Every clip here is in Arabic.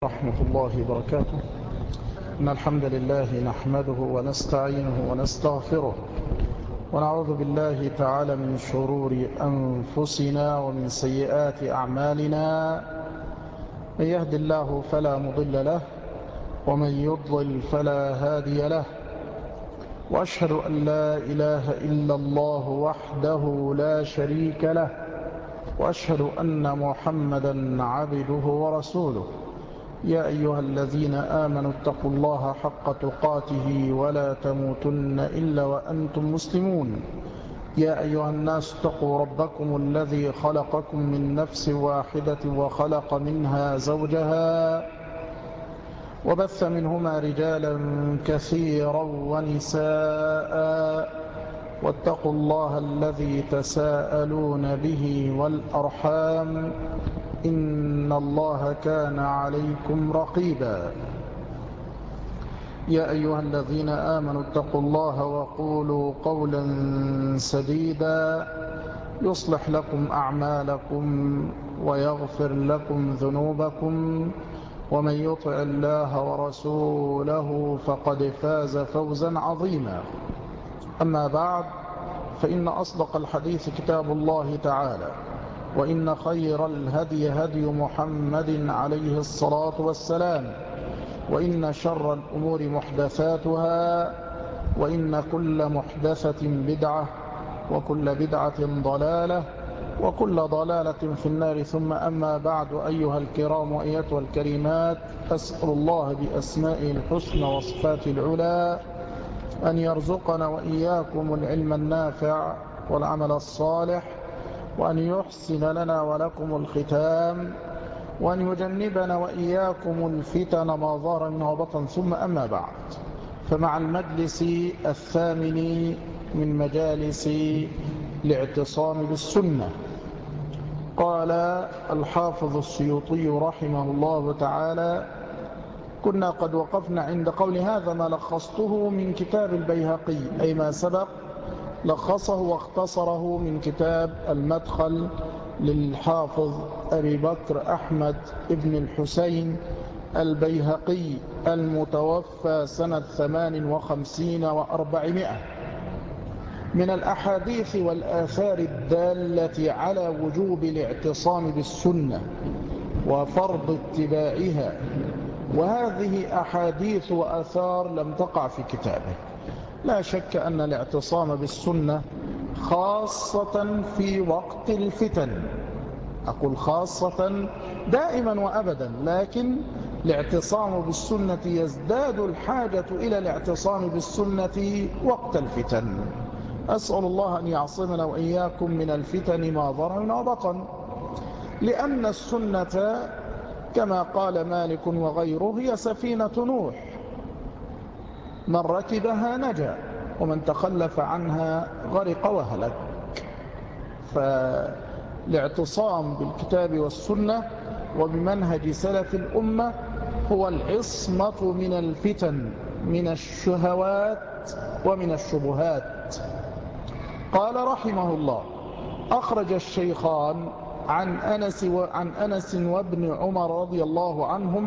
ورحمة الله وبركاته. إن الحمد لله نحمده ونستعينه ونستغفره ونعوذ بالله تعالى من شرور أنفسنا ومن سيئات أعمالنا. من يهد الله فلا مضل له ومن يضلل فلا هادي له، وأشهد أن لا إله إلا الله وحده لا شريك له، وأشهد أن محمدا عبده ورسوله. يا أيها الذين آمنوا اتقوا الله حق تقاته ولا تموتن إلا وأنتم مسلمون. يا أيها الناس اتقوا ربكم الذي خلقكم من نفس واحدة وخلق منها زوجها وبث منهما رجالا كثيرا ونساء، واتقوا الله الذي تساءلون به والأرحام إن الله كان عليكم رقيبا. يا أيها الذين آمنوا اتقوا الله وقولوا قولا سديدا يصلح لكم أعمالكم ويغفر لكم ذنوبكم، ومن يطع الله ورسوله فقد فاز فوزا عظيما. أما بعد، فإن أصدق الحديث كتاب الله تعالى، وإن خير الهدي هدي محمد عليه الصلاة والسلام، وإن شر الأمور محدثاتها، وإن كل محدثة بدعة، وكل بدعة ضلالة، وكل ضلالة في النار. ثم أما بعد، أيها الكرام وأيتها الكريمات، أسأل الله بأسمائه الحسنى وصفاته العلى أن يرزقنا وإياكم العلم النافع والعمل الصالح، وأن يحسن لنا ولكم الختام، وأن يجنبنا وإياكم الفتن ما ظهر منها وبطن. ثم أما بعد، فمع المجلس الثامن من مجالس الاعتصام بالسنة، قال الحافظ السيوطي رحمه الله تعالى: كنا قد وقفنا عند قول هذا ما لخصته من كتاب البيهقي، أي ما سبق لخصه واختصره من كتاب المدخل للحافظ أبي بكر أحمد ابن الحسين البيهقي المتوفى سنة 58 و400 من الأحاديث والآثار الدالة على وجوب الاعتصام بالسنة وفرض اتباعها، وهذه أحاديث وآثار لم تقع في كتابه. لا شك أن الاعتصام بالسنة خاصة في وقت الفتن، أقول خاصة دائما وأبدا، لكن الاعتصام بالسنة يزداد الحاجة إلى الاعتصام بالسنة وقت الفتن. أسأل الله أن يعصمنا وإياكم من الفتن ما ظهر منها وبطن، لأن السنة كما قال مالك وغيره هي سفينة نوح، من ركبها نجا ومن تخلف عنها غرق وهلك. فالاعتصام بالكتاب والسنة وبمنهج سلف الأمة هو العصمة من الفتن، من الشهوات ومن الشبهات. قال رحمه الله: أخرج الشيخان عن أنس وابن عمر رضي الله عنهم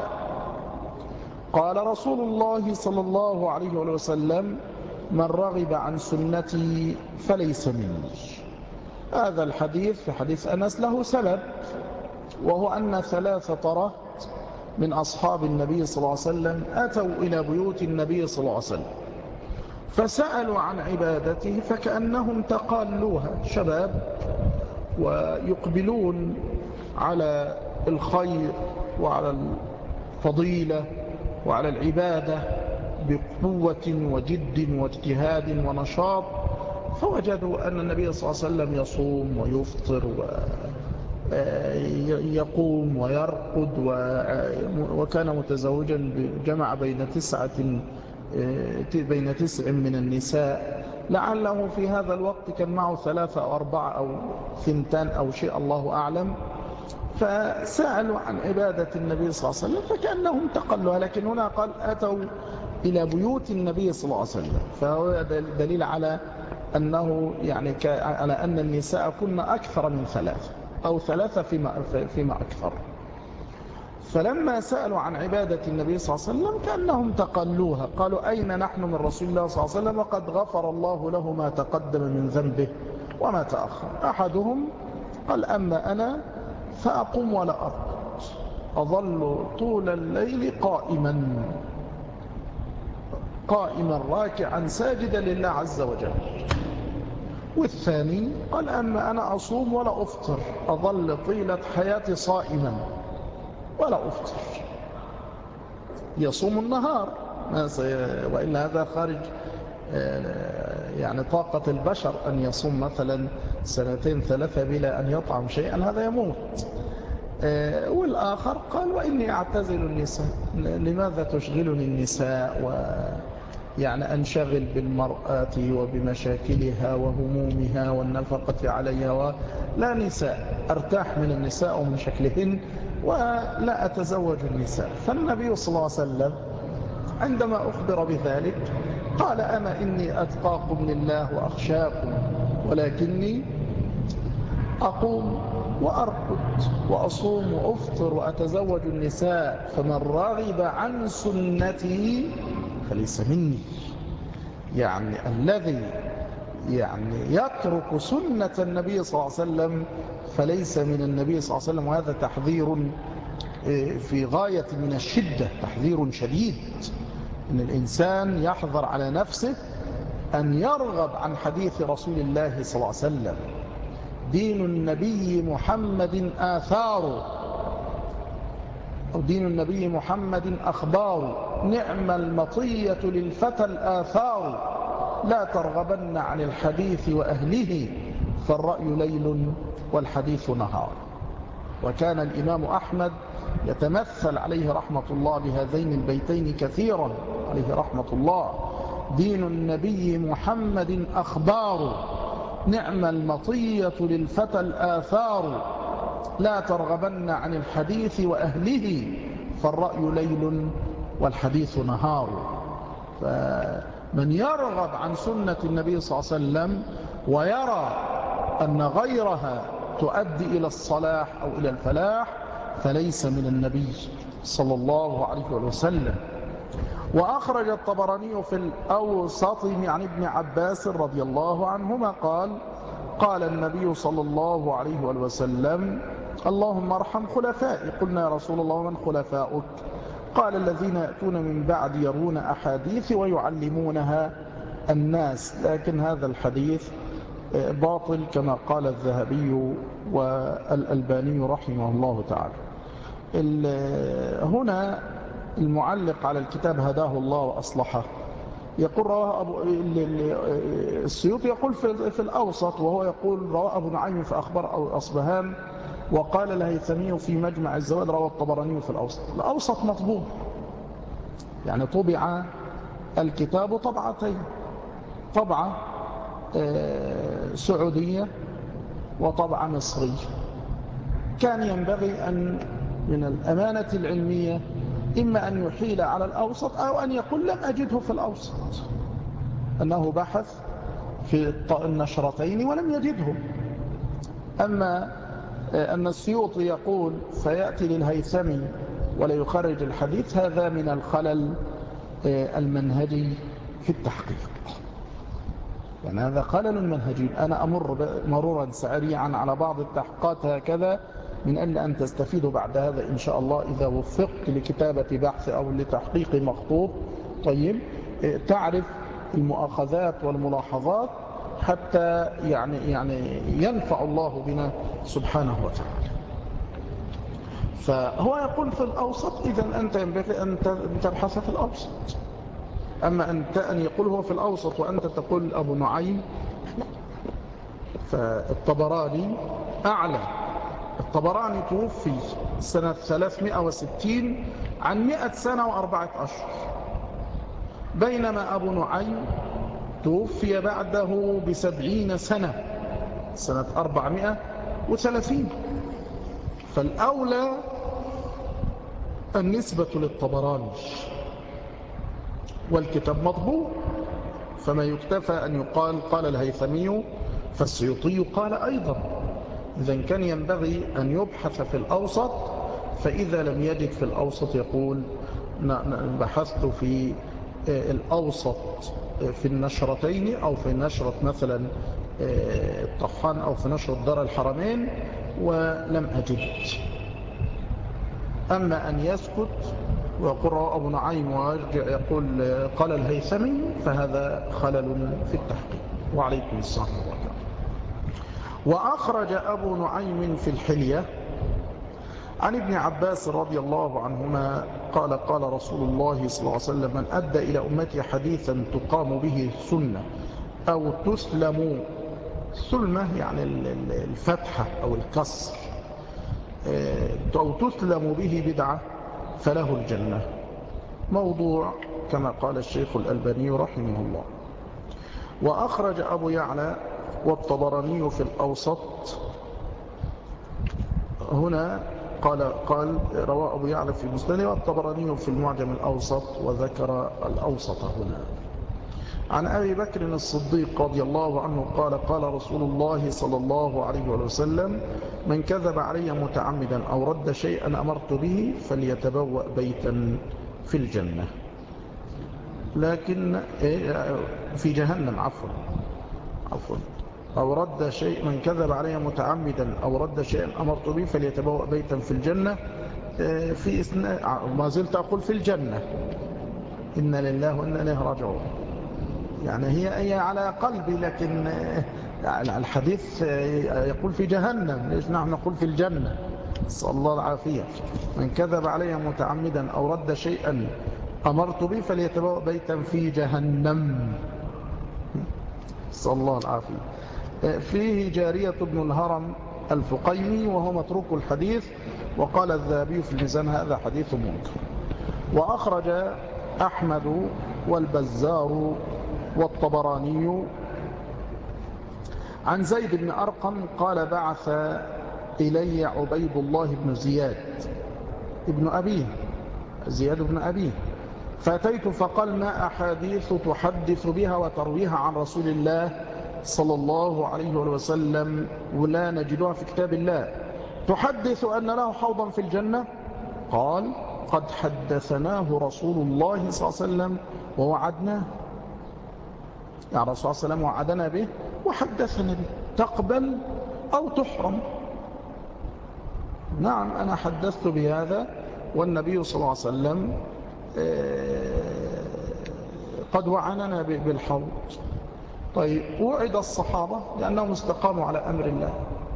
قال رسول الله صلى الله عليه وسلم: من رغب عن سنتي فليس مني. هذا الحديث في حديث أنس له سبب، وهو أن 3 رهط من أصحاب النبي صلى الله عليه وسلم أتوا إلى بيوت النبي صلى الله عليه وسلم فسألوا عن عبادته، فكأنهم تقالوها، شباب ويقبلون على الخير وعلى الفضيلة وعلى العبادة بقوة وجد واجتهاد ونشاط، فوجدوا أن النبي صلى الله عليه وسلم يصوم ويفطر ويقوم ويرقد، وكان متزوجا، جمع بين 9 من النساء، لعله في هذا الوقت كان معه 3 أو 4 أو 2 أو شيء، الله أعلم. فسألوا عن عبادة النبي صلى الله عليه وسلم فكأنهم تقلوها، لكن هنا قال أتوا إلى بيوت النبي صلى الله عليه وسلم، فهو دليل على أنه يعني على أن النساء كن أكثر من 3 أو 3 فيما أكثر. فلما سألوا عن عبادة النبي صلى الله عليه وسلم كأنهم تقلوها، قالوا أين نحن من رسول الله صلى الله عليه وسلم وقد غفر الله له ما تقدم من ذنبه وما تأخر. أحدهم قال أما أنا فأقوم ولا أرقد، أظل طول الليل قائما راكعا ساجدا لله عز وجل. والثاني قال أما أنا أصوم ولا أفطر، أظل طيلة حياتي صائما ولا أفطر. يصوم النهار وإلا هذا خارج يعني طاقة البشر أن يصوم مثلا 2 3 بلا أن يطعم شيئا، هذا يموت. والآخر قال وإني أعتزل النساء، لماذا تشغلني النساء يعني أنشغل بالمرأة وبمشاكلها وهمومها والنفقة عليها، لا نساء، أرتاح من النساء ومن شكلهن ولا أتزوج النساء. فالنبي صلى الله عليه وسلم عندما أخبر بذلك قال أما إني أتقاكم لله وأخشاكم، ولكني أقوم وأرقد وأصوم وأفطر وأتزوج النساء، فمن رغب عن سنتي فليس مني. يعني الذي يترك سنة النبي صلى الله عليه وسلم فليس من النبي صلى الله عليه وسلم. وهذا تحذير في غاية من الشدة، تحذير شديد، إن الإنسان يحذر على نفسه أن يرغب عن حديث رسول الله صلى الله عليه وسلم. دين النبي محمد آثار، أو دين النبي محمد أخبار، نعم المطية للفتى الآثار، لا ترغبن عن الحديث وأهله، فالرأي ليل والحديث نهار. وكان الإمام أحمد يتمثل عليه رحمة الله بهذين البيتين كثيرا عليه رحمة الله: دين النبي محمد أخبار، نعم المطية للفتى الآثار، لا ترغبن عن الحديث وأهله، فالرأي ليل والحديث نهار. فمن يرغب عن سنة النبي صلى الله عليه وسلم ويرى أن غيرها تؤدي إلى الصلاح أو إلى الفلاح فليس من النبي صلى الله عليه وسلم. وأخرج الطبراني في الأوسط عن ابن عباس رضي الله عنهما قال: قال النبي صلى الله عليه وسلم: اللهم ارحم خلفائي. قلنا يا رسول الله من خلفاؤك؟ قال: الذين يأتون من بعد يرون أحاديث ويعلمونها الناس. لكن هذا الحديث باطل كما قال الذهبي والألباني رحمه الله تعالى. هنا المعلق على الكتاب هداه الله وأصلحه يقول رواه السيوطي يقول في الأوسط، وهو يقول رواه أبو نعيم في أخبار أو أصبهان، وقال الهيثمي في مجمع الزوائد، رواه الطبراني في الأوسط. الأوسط مطبوع، يعني طبع الكتاب طبعتين، طبعة سعودية وطبعة مصرية. كان ينبغي أن من الأمانة العلمية إما أن يحيل على الأوسط أو أن يقول لم أجده في الأوسط، أنه بحث في النشرتين ولم يجده. أما أن السيوطي يقول فيأتي للهيثمي ولا يخرج الحديث، هذا من الخلل المنهجي في التحقيق، يعني هذا خلل منهجي. أنا أمر مرورا سريعا على بعض التحقيقات هكذا من أجل أن تستفيدوا بعد هذا إن شاء الله، إذا وفقت لكتابة بحث أو لتحقيق مخطوط طيب تعرف المؤاخذات والملاحظات حتى يعني ينفع الله بنا سبحانه وتعالى. فهو يقول في الأوسط، إذن أنت ينبغي أن تبحث في الأوسط. أما أن يقول هو في الأوسط وأنت تقول أبو نعيم، فالطبراني أعلى. الطبراني توفي سنة 360 عن 100 سنة و4 أشهر، بينما أبو نعيم توفي بعده ب70 سنة، سنة 430. فالأولى النسبة للطبراني، والكتاب مطبوع، فما يكتفى أن يقال قال الهيثمي فالسيوطي قال أيضا. إذن كان ينبغي أن يبحث في الأوسط فإذا لم يجد في الأوسط يقول بحثت في الأوسط في النشرتين أو في نشرة مثلا الطحان أو في نشرة دار الحرمين ولم أجد. أما أن يسكت ويقول رواه أبو نعيم ويرجع يقول قال الهيثمي فهذا خلل في التحقيق. وعليكم السلام وبركاته. وأخرج أبو نعيم في الحلية عن ابن عباس رضي الله عنهما قال قال رسول الله صلى الله عليه وسلم من أدى إلى أمتي حديثا تقام به سنة أو تسلم سلمة يعني الفتحة أو الكسر أو تسلم به بدعة فله الجنة. موضوع كما قال الشيخ الألباني رحمه الله. وأخرج أبو يعلى والطبراني في الأوسط هنا قال رواه أبو يعلى في مسنده والطبراني في المعجم الأوسط وذكر الأوسط هنا عن أبي بكر الصديق رضي الله عنه قال قال رسول الله صلى الله عليه وسلم من كذب علي متعمدا أو رد شيئا أمرت به فليتبوأ بيتا في الجنة. لكن في جهنم عفوا أو رد شيء من كذب علي متعمدا أو رد شيئا أمرت به فليتبوأ بيتا في الجنة. في ما زلت أقول في الجنة إن لله وإنا إليه راجعون. يعني هي على قلبي لكن الحديث يقول في جهنم. ليش نحن نقول في الجنة؟ صلى الله العافية. من كذب علي متعمدا أو رد شيئا أمرت به فليتبوأ بيتا في جهنم. صلى الله العافية. فيه جارية بن الهرم الفقيمي وهو متروك الحديث وقال الذهبي في الميزان هذا حديث منكر. وأخرج أحمد والبزار والطبراني عن زيد بن أرقم قال بعث إلي عبيد الله بن زياد ابن أبيه زياد بن أبيه فأتيت فقال ما أحاديث تحدث بها وترويها عن رسول الله صلى الله عليه وسلم ولا نجدها في كتاب الله تحدث أن له حوضا في الجنة؟ قال قد حدثناه رسول الله صلى الله عليه وسلم ووعدناه. يعني رسول الله صلى الله عليه وسلم وعدنا به وحدثنا به تقبل أو تحرم. نعم أنا حدثت بهذا والنبي صلى الله عليه وسلم قد وعدنا بالحوض. طيب وعد الصحابة لأنهم استقاموا على أمر الله.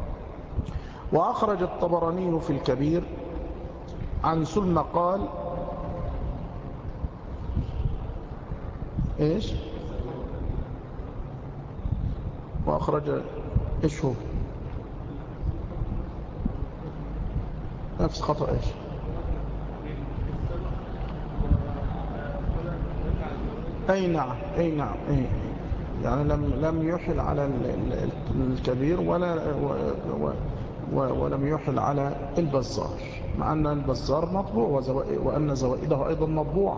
وأخرج الطبراني في الكبير عن سلمى قال إيش وأخرج إيش هو نفس خطأ إيش أي نعم يعني لم يحل على الكبير ولم يحل على البزار مع أن البزار مطبوع وأن زوائده أيضا مطبوعة.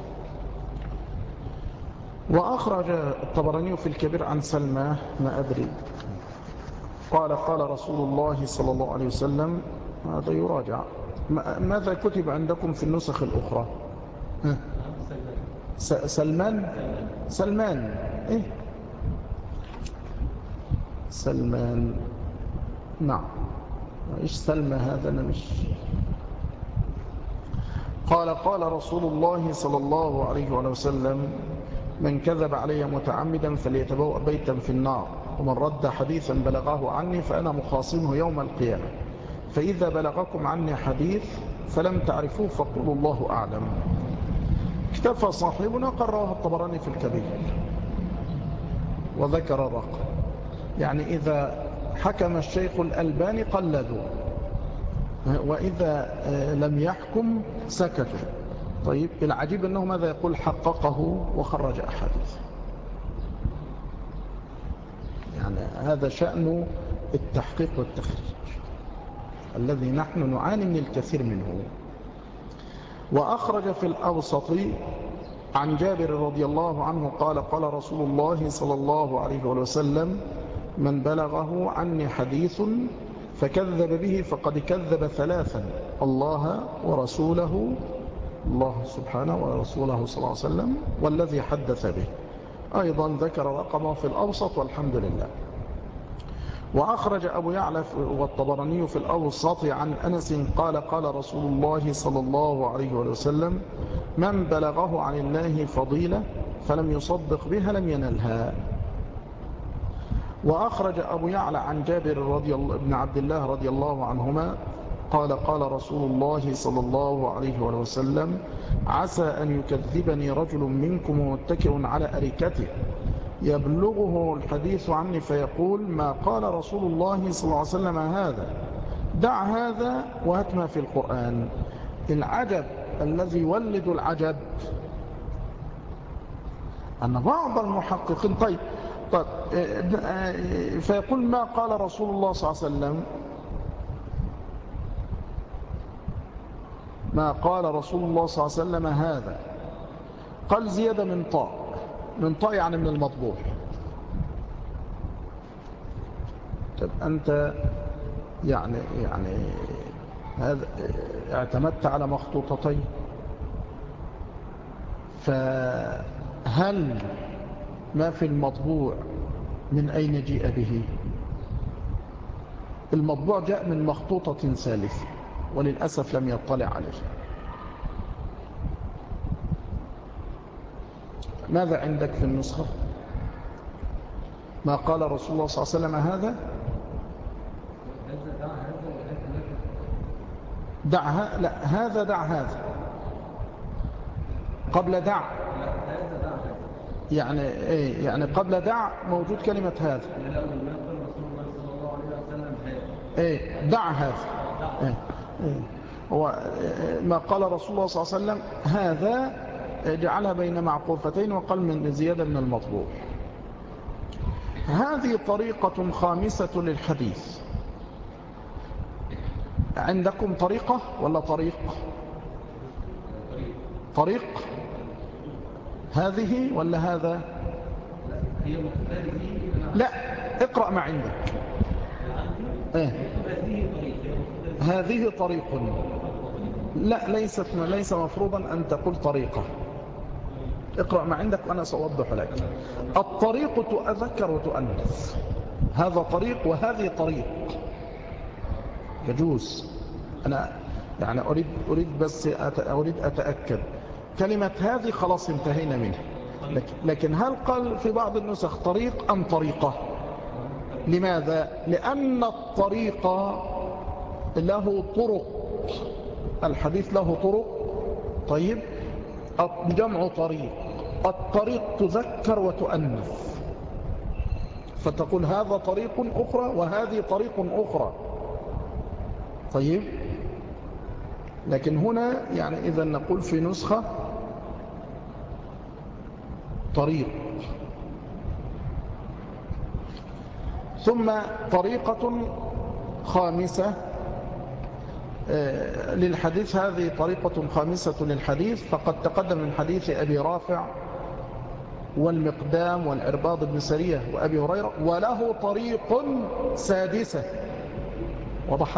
وأخرج الطبراني في الكبير عن سلمى ما أدري قال رسول الله صلى الله عليه وسلم هذا يراجع. ماذا كتب عندكم في النسخ الأخرى؟ سلمان إيه سلمان نعم إيش سلمى هذا أنا مش قال رسول الله صلى الله عليه وسلم من كذب علي متعمدا فليتبوأ بيتا في النار ومن رد حديثا بلغه عني فأنا مخاصمه يوم القيامة فإذا بلغكم عني حديث فلم تعرفوه فقولوا الله أعلم. اكتفى صاحبنا قرره الطبراني في الكبير وذكر الرقم. يعني إذا حكم الشيخ الألباني قلدوا وإذا لم يحكم سكتوا. طيب العجيب أنه ماذا يقول حققه وخرج أحاديث. يعني هذا شأن التحقيق والتخريج الذي نحن نعاني من الكثير منه. وأخرج في الأوسط عن جابر رضي الله عنه قال رسول الله صلى الله عليه وسلم من بلغه عني حديث فكذب به فقد كذب ثلاثا: الله ورسوله، الله سبحانه ورسوله صلى الله عليه وسلم، والذي حدث به. أيضا ذكر رقمه في الأوسط والحمد لله. وأخرج أبو يعلى والطبراني في الأوسط عن أنس قال: قال رسول الله صلى الله عليه وسلم: من بلغه عن الله فضيلة فلم يصدق بها لم ينلها. وأخرج أبو يعلى عن جابر بن عبد الله رضي الله عنهما قال: قال رسول الله صلى الله عليه وسلم: عسى أن يكذبني رجل منكم متكئ على أريكته يبلغه الحديث عني فيقول: ما قال رسول الله صلى الله عليه وسلم هذا، دع هذا وهات ما في القرآن. العجب الذي يولد العجب أن بعض المحققين طيب فيقول: ما قال رسول الله صلى الله عليه وسلم، ما قال رسول الله صلى الله عليه وسلم هذا، قال زيادة من طاء، من طاء يعني من المطبوع. طب أنت يعني هذا اعتمدت على مخطوطتين، فهل ما في المطبوع من أين جاء به؟ المطبوع جاء من مخطوطة ثالثة وللأسف لم يطلع عليه. ماذا عندك في النسخة؟ ما قال رسول الله صلى الله عليه وسلم هذا، دعها، لا هذا دع هذا قبل دع، يعني ايه يعني قبل دع موجود كلمة هذا، ايه دع هذا، ايه هو ما قال رسول الله صلى الله عليه وسلم هذا جعلها بين معقوفتين وقال من زيادة من المطبوع. هذه طريقة خامسة للحديث. عندكم طريقة ولا طريق هذه ولا هذا؟ لا، اقرأ ما عندك. هذه طريق. لا، ليس مفروضا أن تقول طريقة. اقرأ ما عندك وأنا سأوضح لك. الطريق تؤذكر وتؤنث، هذا طريق وهذه طريق، يجوز. أنا يعني أريد بس أريد أتأكد. كلمة هذه خلاص انتهينا منها، لكن هل قال في بعض النسخ طريق أم طريقة؟ لماذا؟ لأن الطريق له طرق، الحديث له طرق. طيب، جمع طريق، الطريق تذكر وتؤنث، فتقول هذا طريق أخرى وهذه طريق أخرى. طيب، لكن هنا يعني إذا نقول في نسخة طريق. ثم طريقة خامسة للحديث، هذه طريقة خامسة للحديث، فقد تقدم من حديث أبي رافع والمقدام والعرباض بن سرية وأبي هريرة، وله طريق سادسة. وضحت؟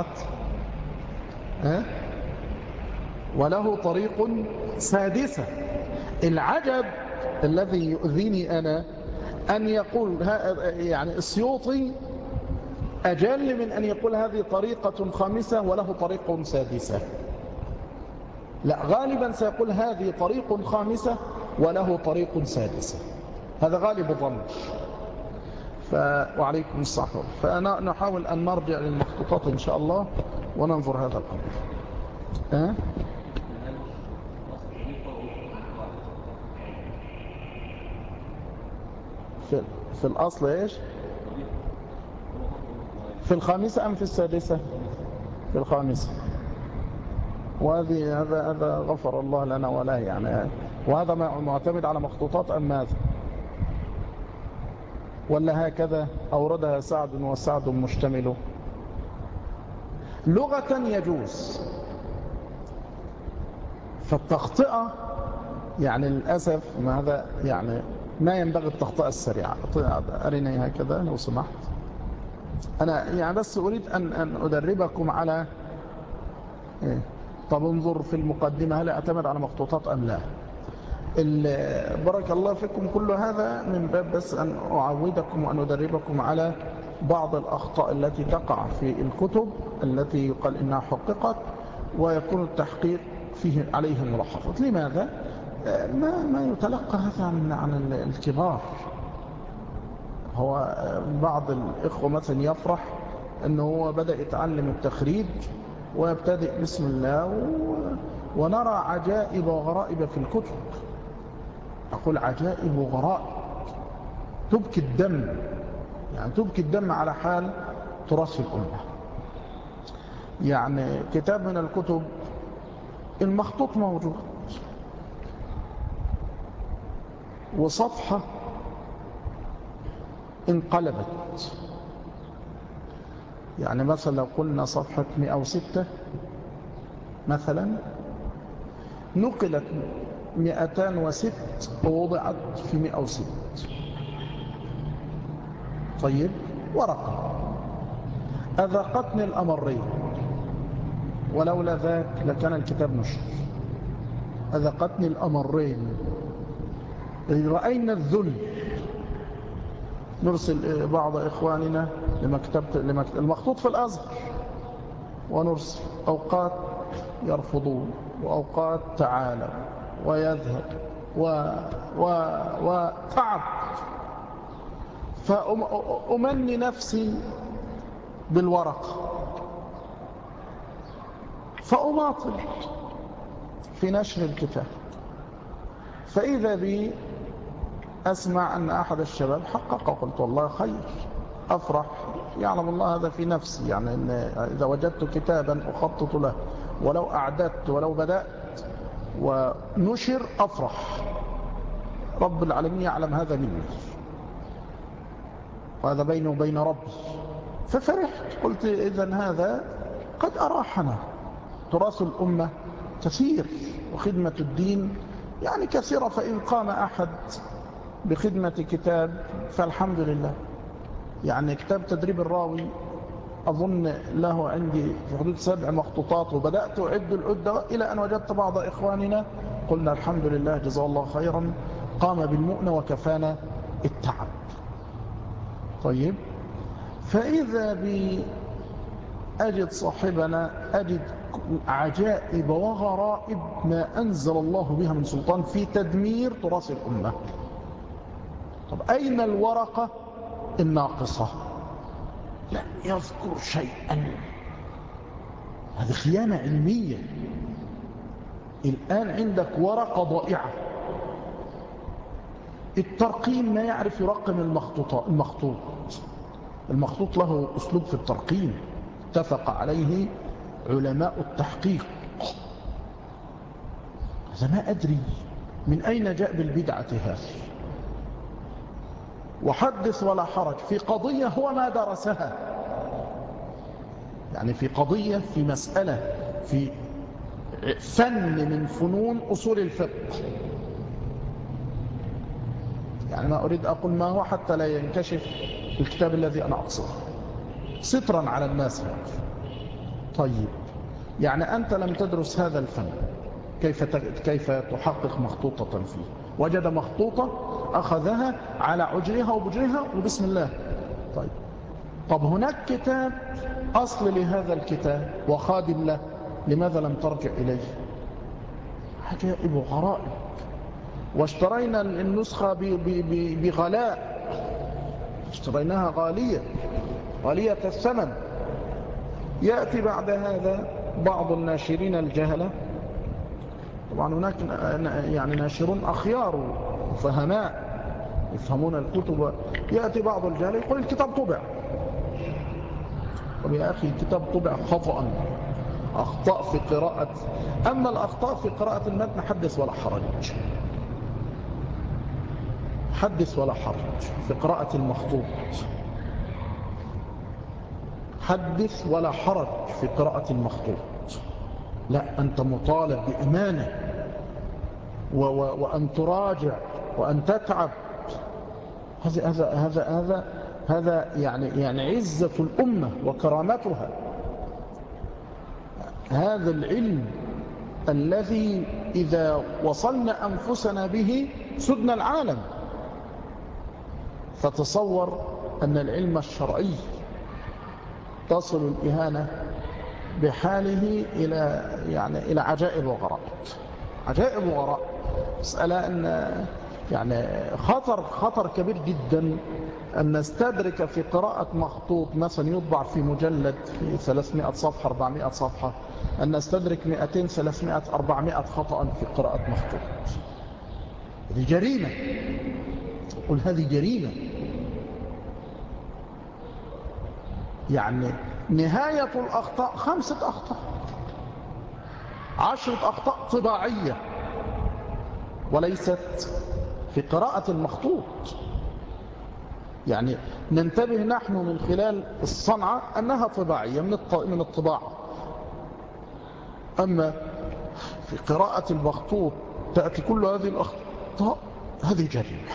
وله طريق سادسة. العجب الذي يؤذيني أنا أن يقول يعني السيوطي أجل من أن يقول هذه طريقة خامسة وله طريق سادسة. لا، غالبا سيقول هذه طريق خامسة وله طريق سادسة، هذا غالب الظن. وعليكم الصحة. فأنا نحاول أن نرجع للمخطوطات إن شاء الله وننظر هذا الأمر. في الأصل إيش؟ في الخامسة أم في السادسة؟ في الخامسة. وهذه هذا غفر الله لنا وله يعني. وهذا معتمد على مخطوطات أم ماذا؟ ولا هكذا أوردها سعد وسعد مشتمل؟ لغة يجوز، فالتخطئة يعني للأسف هذا يعني ما ينبغي التخطئة السريعة. أريني هكذا لو سمحت. أنا يعني بس أريد أن أدربكم على إيه؟ طب انظر في المقدمة هل أعتمد على مخطوطات أم لا. بارك الله فيكم. كل هذا من باب بس أن أعودكم وأن أدربكم على بعض الأخطاء التي تقع في الكتب التي يقال إنها حققت ويكون التحقيق فيه عليه ملاحظات. لماذا؟ ما يتلقى هذا عن الكبار. هو بعض الإخوة مثلا يفرح أنه هو بدأ يتعلم التخريج ويبتدئ بسم الله ونرى عجائب وغرائب في الكتب. أقول عجائب وغرائب تبكي الدم، يعني تبكي الدم على حال تراث الأمة. يعني كتاب من الكتب المخطوط موجود وصفحة انقلبت، يعني مثلا لو قلنا صفحة 106 مثلا نقلت 206 ووضعت في 106. طيب ورقة أذاقتني الأمرين ولولا ذاك لكان الكتاب نشر. أذاقتني الأمرين، رأينا الذل. نرسل بعض إخواننا المخطوط في الأزهر ونرسل أوقات يرفضون وأوقات تعالى ويذهب وتعب. فأمني نفسي بالورقة فأماطل في نشر الكتاب، فإذا بي أسمع أن أحد الشباب حقق، وقلت والله خير، أفرح، يعلم الله هذا في نفسي، يعني إن إذا وجدت كتابا أخطط له ولو أعددت ولو بدأت ونشر أفرح. رب العالمين يعلم هذا مني وهذا بيني وبين ربي. ففرحت، قلت إذن هذا قد أراحنا. تراث الأمة كثير وخدمة الدين يعني كثيرة، فإن قام أحد بخدمة كتاب فالحمد لله. يعني كتاب تدريب الراوي أظن له عندي في حدود 7 مخطوطات، وبدأت أعد العدة إلى أن وجدت بعض إخواننا قلنا الحمد لله جزاه الله خيرا قام بالمؤنة وكفانا التعب. طيب، فإذا أجد صاحبنا أجد عجائب وغرائب ما أنزل الله بها من سلطان في تدمير تراث الأمة. طب أين الورقة الناقصة؟ لا يذكر شيئا. هذه خيانة علمية. الآن عندك ورقة ضائعة. الترقيم ما يعرف يرقم المخطوط له أسلوب في الترقيم اتفق عليه علماء التحقيق. هذا ما أدري من أين جاء بالبدعة هذه. وحدث ولا حرج في قضية هو ما درسها، يعني في قضية، في مسألة، في فن من فنون أصول الفقه. يعني ما أريد أقول ما هو حتى لا ينكشف الكتاب الذي أنا أقصده سترا على الناس. طيب، يعني أنت لم تدرس هذا الفن، كيف تحقق مخطوطة فيه؟ وجد مخطوطة أخذها على عجرها وبجرها وبسم الله. طب هناك كتاب أصل لهذا الكتاب وخادم له، لماذا لم ترجع إليه؟ عجائب وغرائب. واشترينا النسخة بغلاء، اشتريناها غالية الثمن. يأتي بعد هذا بعض الناشرين الجهلة، طبعا هناك يعني ناشرون أخيار وفهماء يفهمون الكتب، يأتي بعض الجهلة يقول الكتاب طبع. طب يا أخي الكتاب طبع خطأ، أخطاء في قراءة. أما الأخطاء في قراءة المتن حدث ولا حرج، حدث ولا حرج في قراءة المخطوط، حدث ولا حرج في قراءة المخطوط. لا، أنت مطالب بأمانة وأن تراجع وأن تتعب. هذا هذا يعني عزة الأمة وكرامتها. هذا العلم الذي إذا وصلنا أنفسنا به سدنا العالم. فتصور أن العلم الشرعي تصل الإهانة بحاله إلى عجائب وغرائب. عجائب وغرائب. مسألة أن خطر كبير جدا أن نستدرك في قراءة مخطوط مثلا يطبع في مجلد في 300 صفحة 400 صفحة، أن نستدرك 200 300 400 خطأ في قراءة مخطوط. هذه جريمة. قل هذه جريمة. نهاية الأخطاء 5 أخطاء، 10 أخطاء طباعية، وليست في قراءة المخطوط. ننتبه نحن من خلال الصنعة أنها طباعية من الطباعة، أما في قراءة المخطوط تأتي كل هذه الأخطاء. هذه جريمة.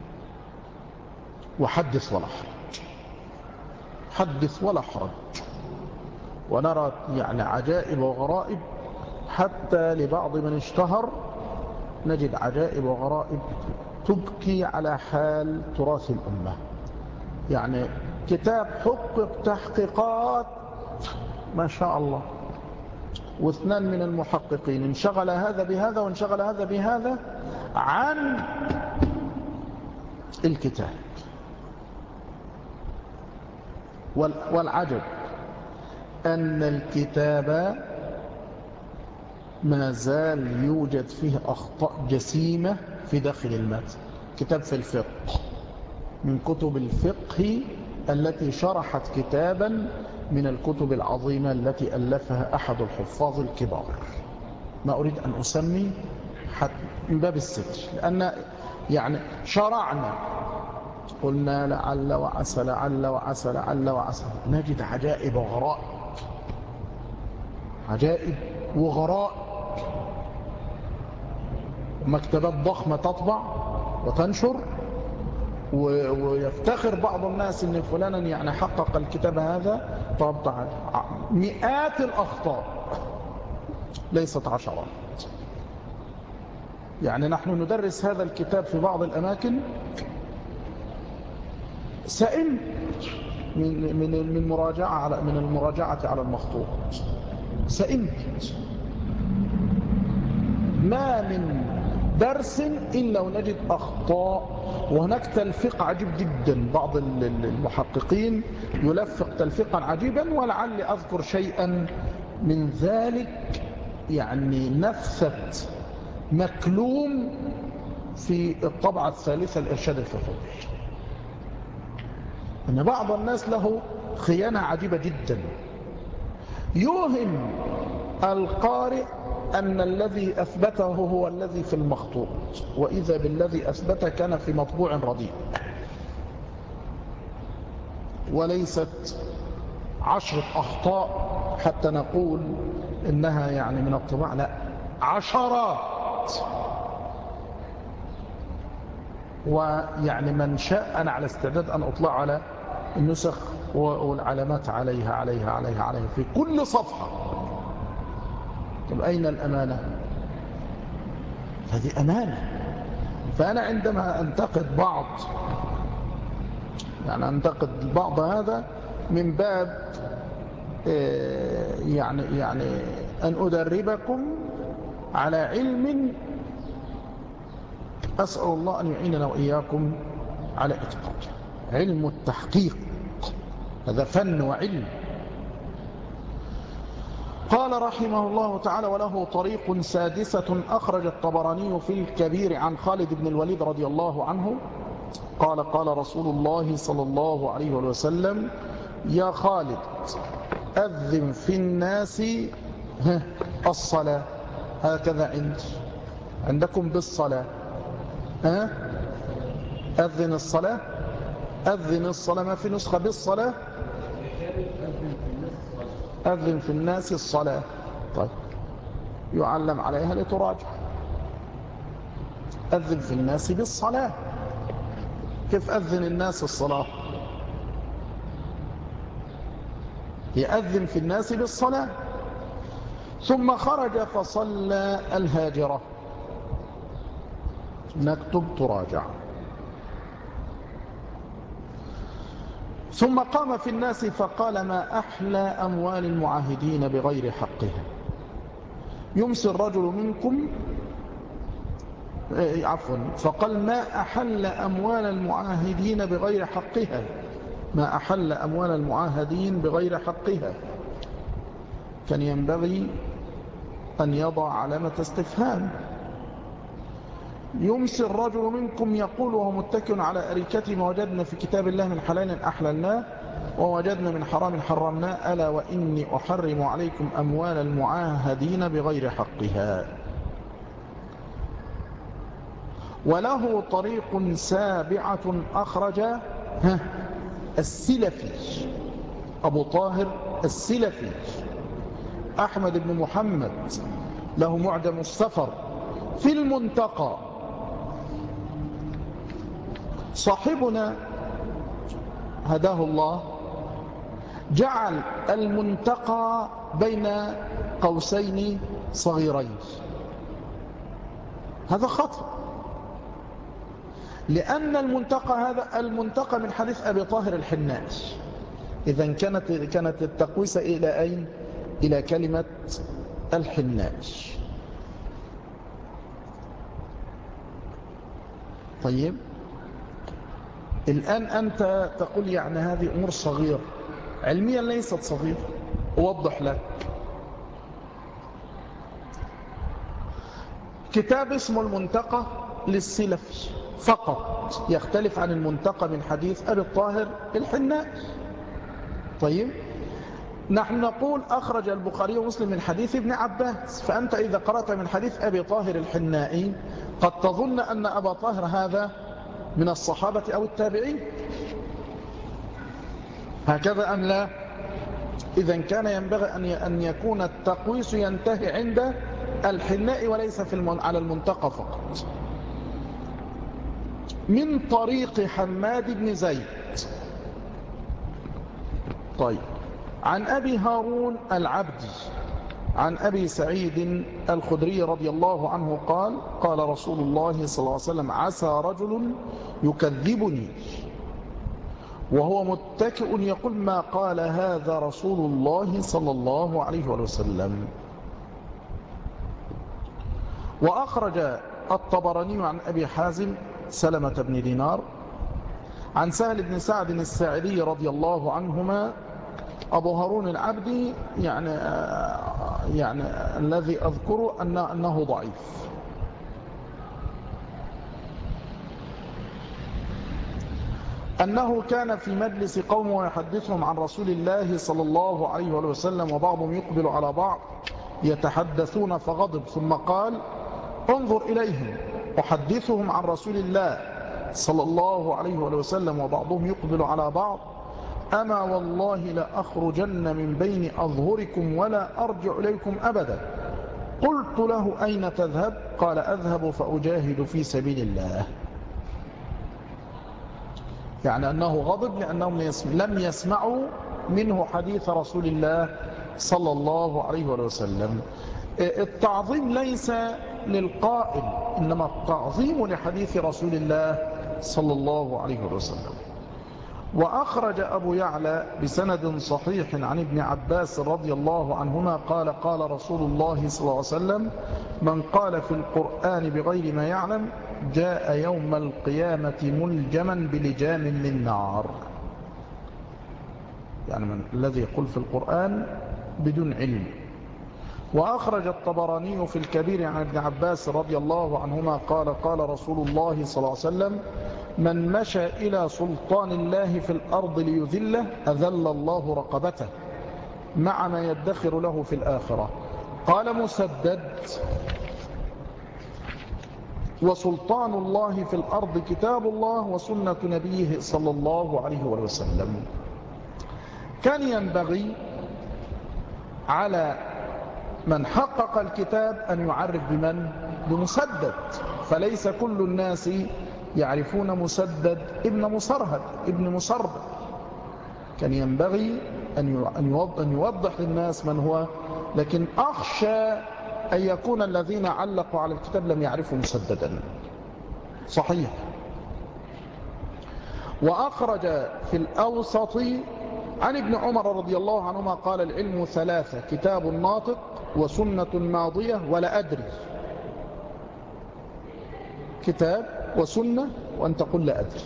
وحدث ولا حرج، حدث ولا حرج. ونرى عجائب وغرائب، حتى لبعض من اشتهر نجد عجائب وغرائب تبكي على حال تراث الأمة. كتاب حقق تحقيقات ما شاء الله، واثنان من المحققين انشغل هذا بهذا وانشغل هذا بهذا عن الكتاب. والعجب أن الكتاب ما زال يوجد فيه أخطاء جسيمة في داخل المتن. كتاب في الفقه، من كتب الفقه التي شرحت كتابا من الكتب العظيمة التي ألفها أحد الحفاظ الكبار. ما أريد أن أسمي من باب الستر، لأن شرعنا قلنا لعل وعسى لعل وعسى لعل وعسى، نجد عجائب وغرائب. عجائب وغرائب. مكتبات ضخمة تطبع وتنشر، ويفتخر بعض الناس ان فلانا حقق الكتاب هذا. طبعا مئات الأخطاء ليست عشرات. نحن ندرس هذا الكتاب في بعض الأماكن، سئمت من المراجعة على المخطوط. سئمت. ما من درس إلا ونجد أخطاء. وهناك تلفيق عجيب جدا. بعض المحققين يلفق تلفيقا عجيبا، ولعل أذكر شيئا من ذلك نفثت مكلوم في الطبعة الثالثة الإرشاد الفقهي. أن بعض الناس له خيانة عجيبة جدا، يوهم القارئ أن الذي أثبته هو الذي في المخطوط، وإذا بالذي أثبته كان في مطبوع رديء. وليست 10 أخطاء حتى نقول إنها من الطباع، لا، 10. من شاء، أنا على استعداد أن أطلع على النسخ والعلامات عليها في كل صفحة. طب أين الأمانة؟ هذه أمانة. فأنا عندما أنتقد بعض هذا من باب أن أدربكم على علم أسأل الله أن يعيننا وإياكم على إتقانه. علم التحقيق هذا فن وعلم. قال رحمه الله تعالى: وله طريق سادسة أخرج الطبراني في الكبير عن خالد بن الوليد رضي الله عنه قال: قال رسول الله صلى الله عليه وسلم: يا خالد أذن في الناس الصلاة. هكذا عندكم بالصلاة. أذن الصلاة، أذن الصلاة. ما في نسخة بالصلاة؟ أذن في الناس الصلاة. طيب، يعلم عليها لتراجع. أذن في الناس بالصلاة. كيف أذن الناس الصلاة؟ يأذن في الناس بالصلاة. ثم خرج فصلى الهاجرة. نكتب تراجع. ثم قام في الناس فقال ما أحلى أموال المعاهدين بغير حقها. يمسي الرجل منكم فقال ما أحل أموال المعاهدين بغير حقها. ما أحل أموال المعاهدين بغير حقها. كان ينبغي أن يضع علامة استفهام. يمسي الرجل منكم يقول وهو متكئ على أريكته ما وجدنا في كتاب الله من حلال أحللناه ووجدنا من حرام حرمناه ألا وإني أحرم عليكم أموال المعاهدين بغير حقها. وله طريق سابعة أخرج السلفي أبو طاهر السلفي أحمد بن محمد له معجم السفر في المنتقى. صاحبنا هداه الله جعل المنتقى بين قوسين صغيرين. هذا خطأ، لأن المنتقى من حديث أبي طاهر الحنائي. إذن كانت التقويسة إلى أين؟ إلى كلمة الحنائي. طيب الآن أنت تقول يعني هذه أمور صغيرة. علميا ليست صغيرة. أوضح لك. كتاب اسمه المنتقى للسلفي فقط، يختلف عن المنتقى من حديث أبي الطاهر الحنائي. طيب نحن نقول أخرج البخاري ومسلم من حديث ابن عباس، فأنت إذا قرأت من حديث أبي طاهر الحنائي قد تظن أن أبا طاهر هذا من الصحابة أو التابعين، هكذا أم لا؟ إذن كان ينبغي أن يكون التقويس ينتهي عند الحنائي وليس على المنتقى فقط. من طريق حماد بن زيد. طيب عن أبي هارون العبدي عن أبي سعيد الخدري رضي الله عنه قال قال رسول الله صلى الله عليه وسلم عسى رجل يكذبني وهو متكئ يقول ما قال هذا رسول الله صلى الله عليه وسلم. وأخرج الطبراني عن أبي حازم سلمة بن دينار عن سهل بن سعد الساعدي رضي الله عنهما. أبو هارون العبدي يعني الذي أذكره أنه ضعيف. أنه كان في مجلس قوم ويحدثهم عن رسول الله صلى الله عليه وسلم وبعضهم يقبل على بعض يتحدثون فغضب ثم قال انظر إليهم أحدثهم عن رسول الله صلى الله عليه وسلم وبعضهم يقبل على بعض أما والله لأخرجن من بين أظهركم ولا أرجع إليكم أبدا. قلت له أين تذهب؟ قال أذهب فأجاهد في سبيل الله. يعني أنه غضب لأنهم لم يسمعوا منه حديث رسول الله صلى الله عليه وسلم. التعظيم ليس للقائل إنما التعظيم لحديث رسول الله صلى الله عليه وسلم. وأخرج أبو يعلى بسند صحيح عن ابن عباس رضي الله عنهما قال قال رسول الله صلى الله عليه وسلم من قال في القرآن بغير ما يعلم جاء يوم القيامة ملجما بلجام من نار. يعني من الذي يقول في القرآن بدون علم. وأخرج الطبراني في الكبير عن ابن عباس رضي الله عنهما قال قال رسول الله صلى الله عليه وسلم من مشى إلى سلطان الله في الأرض ليذله أذل الله رقبته مع ما يدخر له في الآخرة. قال مسدد وسلطان الله في الأرض كتاب الله وسنة نبيه صلى الله عليه وسلم. كان ينبغي على من حقق الكتاب أن يعرف بمسدد، فليس كل الناس يعرفون مسدد ابن مصرهد ابن مصربة. كان ينبغي أن يوضح للناس من هو، لكن أخشى أن يكون الذين علقوا على الكتاب لم يعرفوا مسددا. صحيح. وأخرج في الأوسط عن ابن عمر رضي الله عنهما قال: العلم ثلاثة: كتاب ناطق، وسنة ماضية، ولا أدري. كتاب وسنة، وأن تقول لا أدري.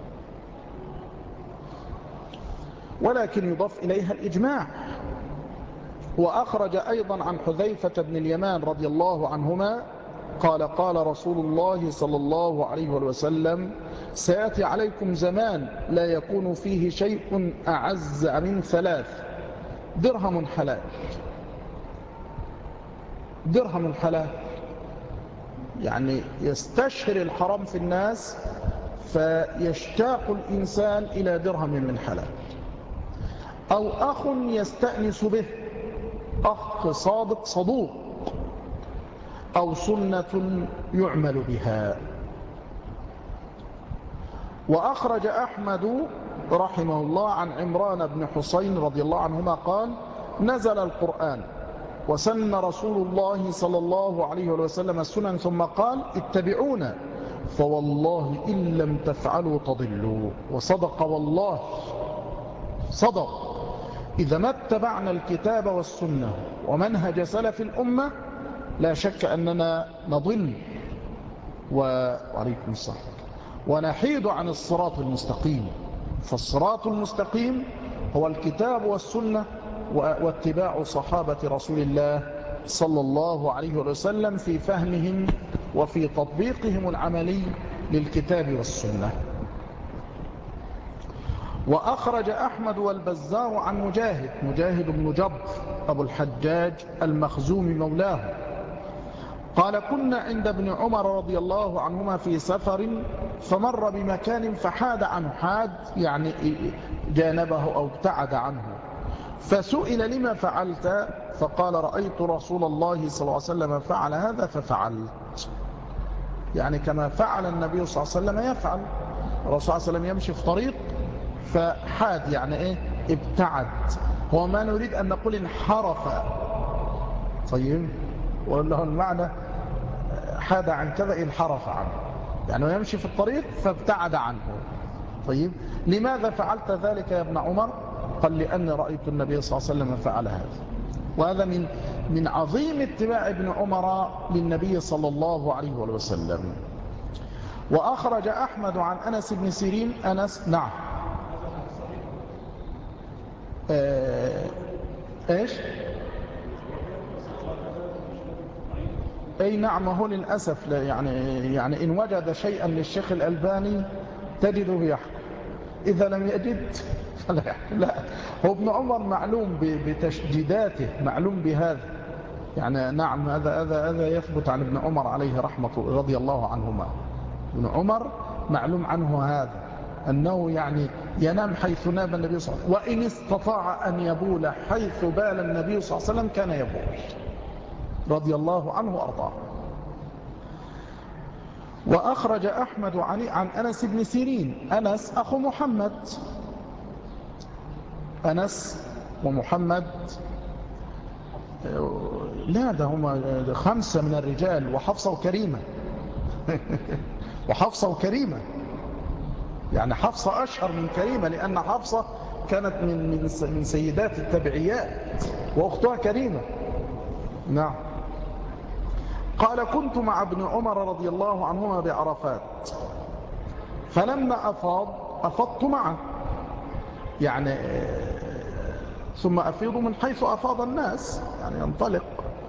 ولكن يضاف إليها الإجماع. وأخرج أيضا عن حذيفة بن اليمان رضي الله عنهما قال: قال رسول الله صلى الله عليه وسلم: سيأتي عليكم زمان لا يكون فيه شيء أعز من ثلاث: درهم حلال. درهم حلال يعني يستشهر الحرام في الناس فيشتاق الإنسان إلى درهم من حلال، أو أخ يستأنس به، أخ صادق صدوق، أو سنة يعمل بها. وأخرج أحمد رحمه الله عن عمران بن حسين رضي الله عنهما قال: نزل القرآن وسن رسول الله صلى الله عليه وسلم السنن ثم قال: اتبعونا فوالله إن لم تفعلوا تضلوا. وصدق والله، صدق. إذا ما اتبعنا الكتاب والسنة ومنهج سلف الأمة لا شك أننا نضل وعليكم السلام ونحيد عن الصراط المستقيم. فالصراط المستقيم هو الكتاب والسنة واتباع صحابة رسول الله صلى الله عليه وسلم في فهمهم وفي تطبيقهم العملي للكتاب والسنة. وأخرج أحمد والبزار عن مجاهد بن جبر أبو الحجاج المخزومي مولاه قال: كنا عند ابن عمر رضي الله عنهما في سفر فمر بمكان فحاد عنه. حاد يعني جانبه أو ابتعد عنه. فسئل: لما فعلت؟ فقال: رأيت رسول الله صلى الله عليه وسلم فعل هذا ففعلت. يعني كما فعل النبي صلى الله عليه وسلم يفعل. الرسول صلى الله عليه وسلم يمشي في طريق فحاد يعني ايه؟ ابتعد. هو ما نريد أن نقول انحرف. طيب، وله المعنى حاد عن كذا انحرف عنه، يعني يمشي في الطريق فابتعد عنه. طيب، لماذا فعلت ذلك يا ابن عمر؟ قال: لأني رأيت النبي صلى الله عليه وسلم فعل هذا. وهذا من عظيم اتباع ابن عمر للنبي صلى الله عليه وسلم. وأخرج أحمد عن أنس بن سيرين. أنس نعم ايش؟ اي نعم. هو للأسف يعني إن وجد شيئا للشيخ الألباني تجده يحكم، إذا لم يجد فلا يحكم. لا، هو ابن عمر معلوم بتشديداته، معلوم بهذا. يعني نعم، هذا يثبت عن ابن عمر عليه رحمة رضي الله عنهما. ابن عمر معلوم عنه هذا، أنه يعني ينام حيث نام النبي صلى الله عليه وسلم، وإن استطاع أن يبول حيث بال النبي صلى الله عليه وسلم كان يبول رضي الله عنه وأرضاه. وأخرج أحمد عن أنس بن سيرين. أنس أخو محمد. أنس ومحمد لا، ده هم 5 من الرجال، وحفصة وكريمة. وحفصة وكريمة، يعني حفصة أشهر من كريمة، لأن حفصة كانت من سيدات التبعيات، وأختها كريمة. نعم. قال: كنت مع ابن عمر رضي الله عنهما بعرفات، فلما أفضت معه، يعني ثم أفيض من حيث أفاض الناس، يعني ينطلق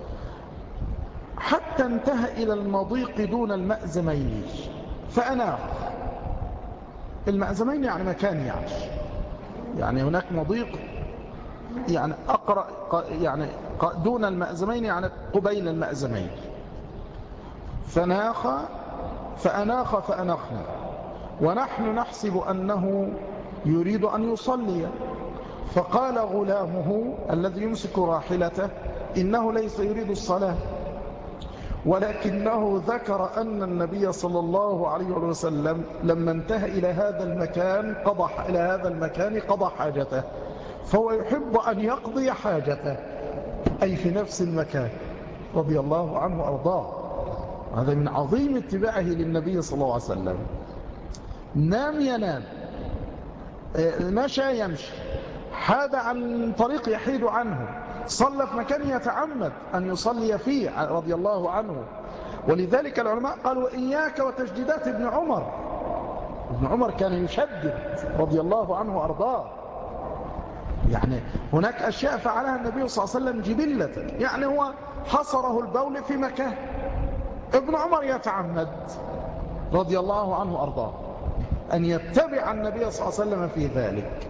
حتى انتهى إلى المضيق دون المأزمين فأناخ. المأزمين يعني مكان، يعني هناك مضيق، يعني أقرأ، يعني دون المأزمين يعني قبيل المأزمين. فأناخ فأنخنا، ونحن نحسب أنه يريد أن يصلي. فقال غلامه الذي يمسك راحلته: إنه ليس يريد الصلاة، ولكنه ذكر أن النبي صلى الله عليه وسلم لما انتهى إلى هذا المكان قضى حاجته، فهو يحب أن يقضي حاجته أي في نفس المكان رضي الله عنه وأرضاه. هذا من عظيم اتباعه للنبي صلى الله عليه وسلم. نام ينام، مشى يمشي، حاد عن طريق يحيد عنه، صلى في مكان يتعمد أن يصلي فيه رضي الله عنه. ولذلك العلماء قالوا إياك وتشديدات ابن عمر. ابن عمر كان يشدد رضي الله عنه وأرضاه. يعني هناك أشياء فعلها النبي صلى الله عليه وسلم جبلة، يعني هو حصره البول في مكان، ابن عمر يتعمد رضي الله عنه وأرضاه أن يتبع النبي صلى الله عليه وسلم في ذلك.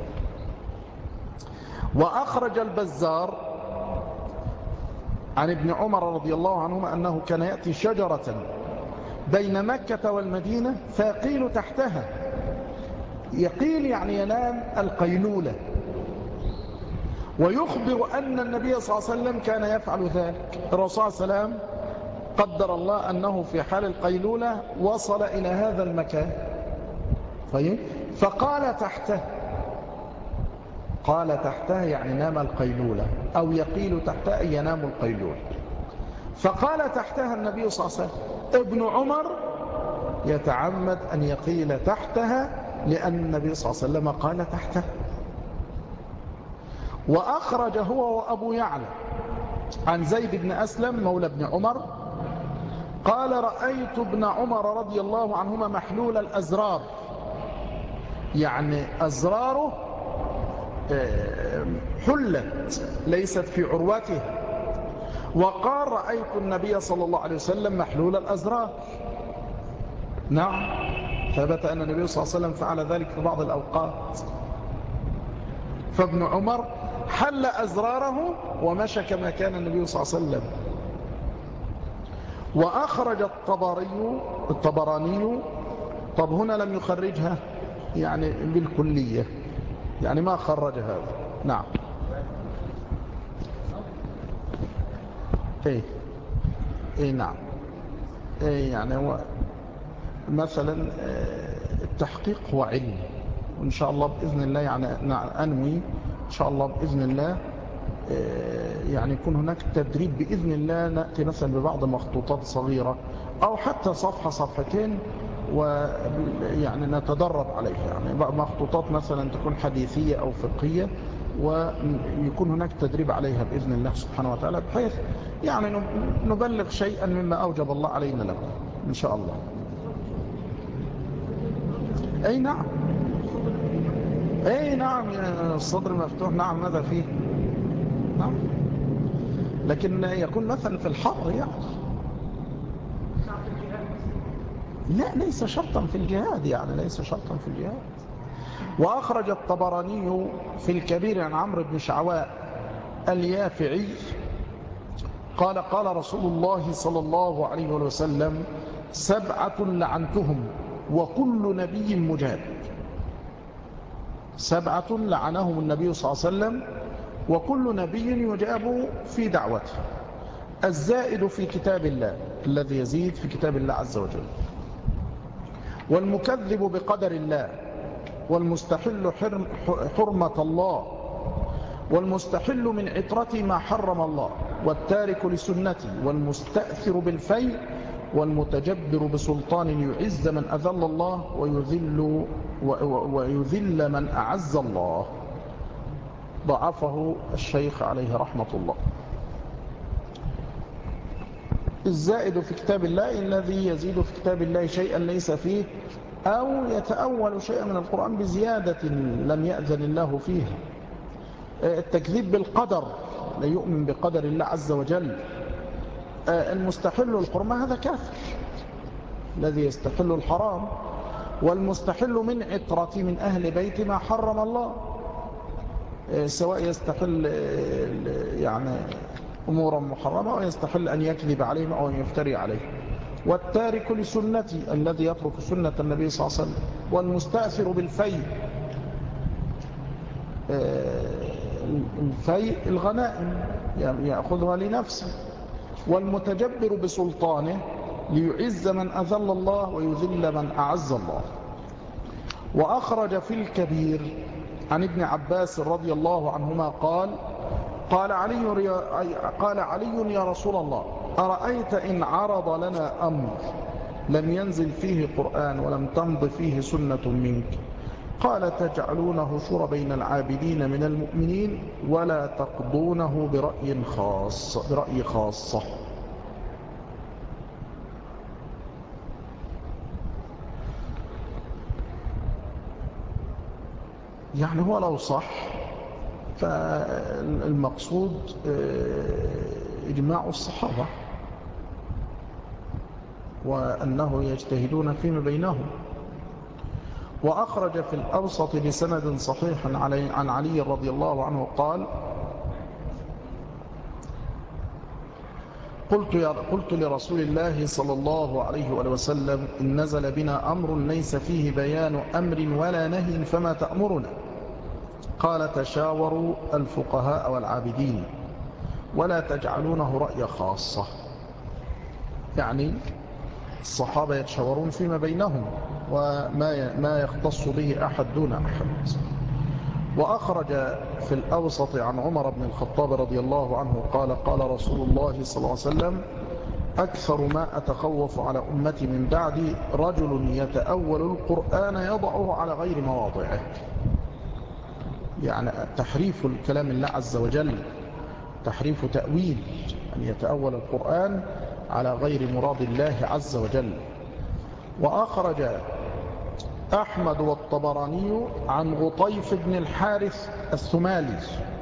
وأخرج البزار عن ابن عمر رضي الله عنهما أنه كان يأتي شجرة بين مكة والمدينة فيقيل تحتها. يقيل يعني ينام القيلولة، ويخبر أن النبي صلى الله عليه وسلم كان يفعل ذلك. الرسول صلى الله عليه وسلم قدر الله أنه في حال القيلولة وصل إلى هذا المكان فقال تحته، قال تحته يعني نام القيلولة، أو يقيل تحته أي ينام القيلولة. فقال تحتها النبي صلى الله عليه وسلم. ابن عمر يتعمد أن يقيل تحتها لأن النبي صلى الله عليه وسلم قال تحته. وأخرج هو وأبو يعلى عن زيد بن أسلم مولى ابن عمر قال رأيت ابن عمر رضي الله عنهما محلول الأزرار، يعني أزراره حلت ليست في عروتها. وقال رأيت النبي صلى الله عليه وسلم محلول الأزرار. نعم، ثبت أن النبي صلى الله عليه وسلم فعل ذلك في بعض الأوقات. فابن عمر حل أزراره ومشى كما كان النبي صلى الله عليه وسلم. وأخرج الطبراني، طب هنا لم يخرجها يعني بالكلية، يعني ما خرج هذا. نعم. ايه نعم. يعني هو مثلا التحقيق هو علم، وإن شاء الله بإذن الله يعني أنوي إن شاء الله بإذن الله يعني يكون هناك تدريب بإذن الله، نأتي مثلا ببعض مخطوطات صغيرة أو حتى صفحة صفحتين ويعني نتدرب عليها، يعني مخطوطات مثلا تكون حديثية أو فقهية ويكون هناك تدريب عليها بإذن الله سبحانه وتعالى، بحيث يعني نبلغ شيئا مما أوجب الله علينا لكم إن شاء الله. أي نعم، أي نعم، الصدر مفتوح، نعم، ماذا فيه؟ نعم، لكن يكون مثلا في الحر يعني لا، ليس شرطا في الجهاد، يعني ليس شرطا في الجهاد. وأخرج الطبراني في الكبير عن عمرو بن شعواء اليافعي قال قال رسول الله صلى الله عليه وسلم 7 لعنتهم وكل نبي مجاب. 7 لعنهم النبي صلى الله عليه وسلم وكل نبي يجاب في دعوته: الزائد في كتاب الله، الذي يزيد في كتاب الله عز وجل، والمكذب بقدر الله، والمستحل حرمة الله، والمستحل من عطرة ما حرم الله، والتارك لسنتي، والمستأثر بالفيء، والمتجبر بسلطان يعز من أذل الله ويذل من أعز الله. ضعفه الشيخ عليه رحمة الله. الزائد في كتاب الله الذي يزيد في كتاب الله شيئا ليس فيه، أو يتأول شيئا من القرآن بزيادة لم يأذن الله فيها. التكذيب بالقدر، لا يؤمن بقدر الله عز وجل. المستحل الحرمة هذا كافر، الذي يستحل الحرام. والمستحل من عطرة من أهل بيت ما حرم الله، سواء يستحل يعني أمورا محرمة أو يستحل أن يكذب عليهم أو أن يفتري عليهم. والتارك لسنتي الذي يترك سنة النبي صلى الله عليه وسلم. والمستأثر بالفيء، الفيء الغنائم يأخذها لنفسه. والمتجبر بسلطانه ليعز من أذل الله ويذل من أعز الله. وأخرج في الكبير عن ابن عباس رضي الله عنهما قال قال علي يا رسول الله أرأيت إن عرض لنا أمر لم ينزل فيه قرآن ولم تمض فيه سنة منك، قال تجعلونه شور بين العابدين من المؤمنين ولا تقضونه برأي خاصة. يعني هو لو صح فالمقصود إجماع الصحابة وأنه يجتهدون فيما بينهم. وأخرج في الأوسط بسند صحيح عن علي رضي الله عنه قال قلت لرسول الله صلى الله عليه وسلم إن نزل بنا أمر ليس فيه بيان أمر ولا نهي فما تأمرنا؟ قال تشاوروا الفقهاء والعابدين ولا تجعلونه رأي خاصة. يعني الصحابة يتشاورون فيما بينهم وما يختص به أحد دون أحد. وأخرج في الأوسط عن عمر بن الخطاب رضي الله عنه قال رسول الله صلى الله عليه وسلم أكثر ما أتخوف على أمتي من بعدي رجل يتأول القرآن يضعه على غير مواضعه. يعني تحريف الكلام الله عز وجل، تحريف تأويل، أن يتأول القرآن على غير مراد الله عز وجل. وأخرج أحمد والطبراني عن غطيف بن الحارث الثمالي،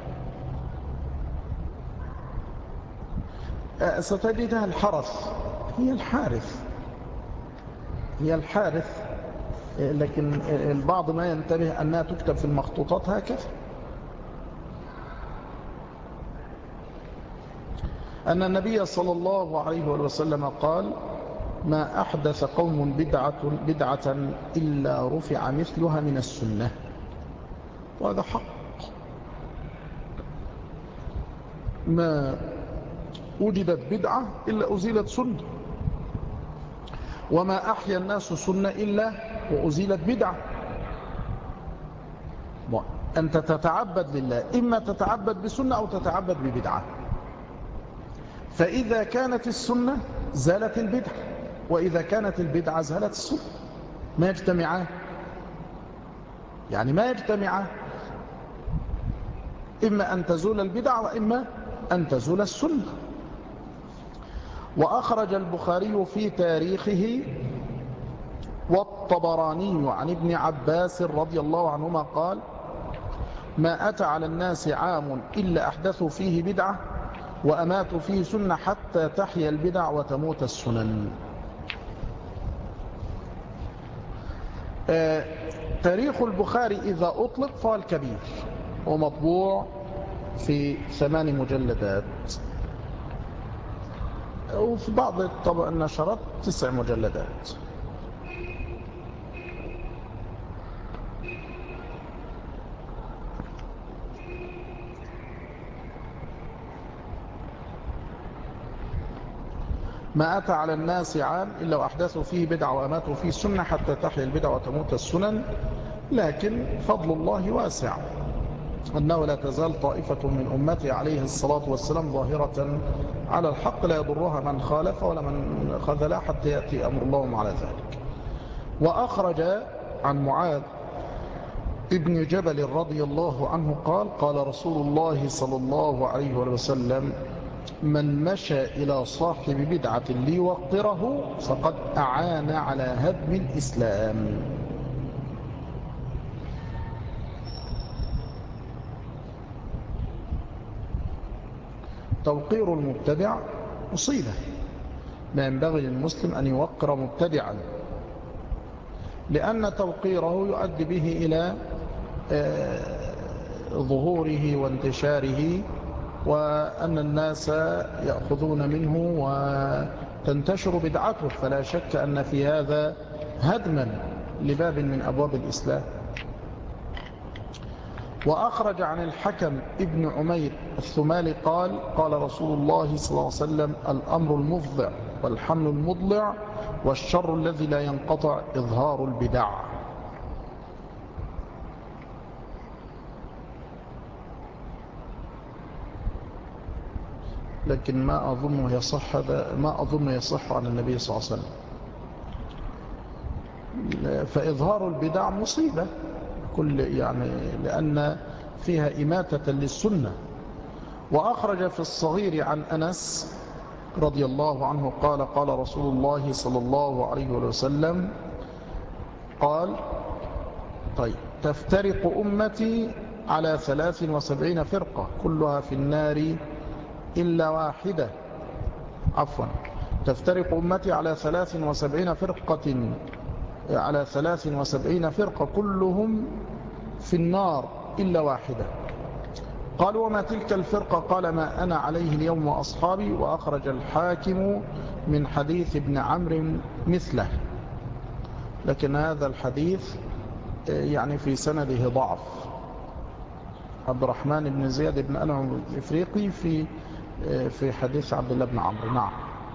ستجدها الحرث، هي الحارث، لكن البعض ما ينتبه أنها تكتب في المخطوطات هكذا. أن النبي صلى الله عليه وسلم قال ما أحدث قوم بدعة إلا رفع مثلها من السنة. وهذا حق، ما وجدت بدعة إلا أزيلت سنة، وما أحيا الناس سنة إلا وأزيلت بدعة. أنت تتعبد لله، إما تتعبد بسنة أو تتعبد ببدعة. فإذا كانت السنة زالت البدعة، وإذا كانت البدعة زالت السنة، ما يجتمعان، يعني ما يجتمعان، إما أن تزول البدعة وإما أن تزول السنة. وأخرج البخاري في تاريخه والطبراني عن ابن عباس رضي الله عنهما قال ما أتى على الناس عام إلا أحدثوا فيه بدعة وأماتوا فيه سنة حتى تحيا البدع وتموت السنن. تاريخ البخاري إذا أطلق فهو الكبير، ومطبوع في 8 مجلدات، وفي بعض النشرات 9 مجلدات. ما أتى على الناس عام إلا وأحدثوا فيه بدعة وأماتوا فيه سنة حتى تحيا البدع وتموت السنن. لكن فضل الله واسع، أنه لا تزال طائفة من أمتي عليه الصلاة والسلام ظاهرة على الحق لا يضرها من خالف ولا من خذلها حتى يأتي أمر الله على ذلك. وأخرج عن معاذ ابن جبل رضي الله عنه قال رسول الله صلى الله عليه وسلم من مشى إلى صاحب بدعة ليوقره فقد أعان على هدم الإسلام. توقير المبتدع مصيبة، لا ينبغي للمسلم أن يوقر مبتدعا، لأن توقيره يؤدي به إلى ظهوره وانتشاره، وأن الناس يأخذون منه وتنتشر بدعته، فلا شك أن في هذا هدما لباب من أبواب الإسلام. وأخرج عن الحكم ابن عمير الثمالي قال قال رسول الله صلى الله عليه وسلم: الأمر المفضع والحمل المضلع والشر الذي لا ينقطع إظهار البدع. لكن ما أظن يصح عن النبي صلى الله عليه وسلم. فإظهار البدع مصيبة لأن فيها إماتة للسنة. وأخرج في الصغير عن أنس رضي الله عنه قال قال رسول الله صلى الله عليه وسلم قال: طيب، تفترق أمتي على 73 فرقة كلها في النار إلا واحدة. عفوا، تفترق أمتي على 73 فرقة كلهم في النار إلا واحدة. قال: وما تلك الفرقة؟ قال: ما أنا عليه اليوم وأصحابي. وأخرج الحاكم من حديث ابن عمرو مثله، لكن هذا الحديث في سنده ضعف. عبد الرحمن بن زياد بن أنعم الإفريقي في حديث عبد الله بن عمرو. نعم.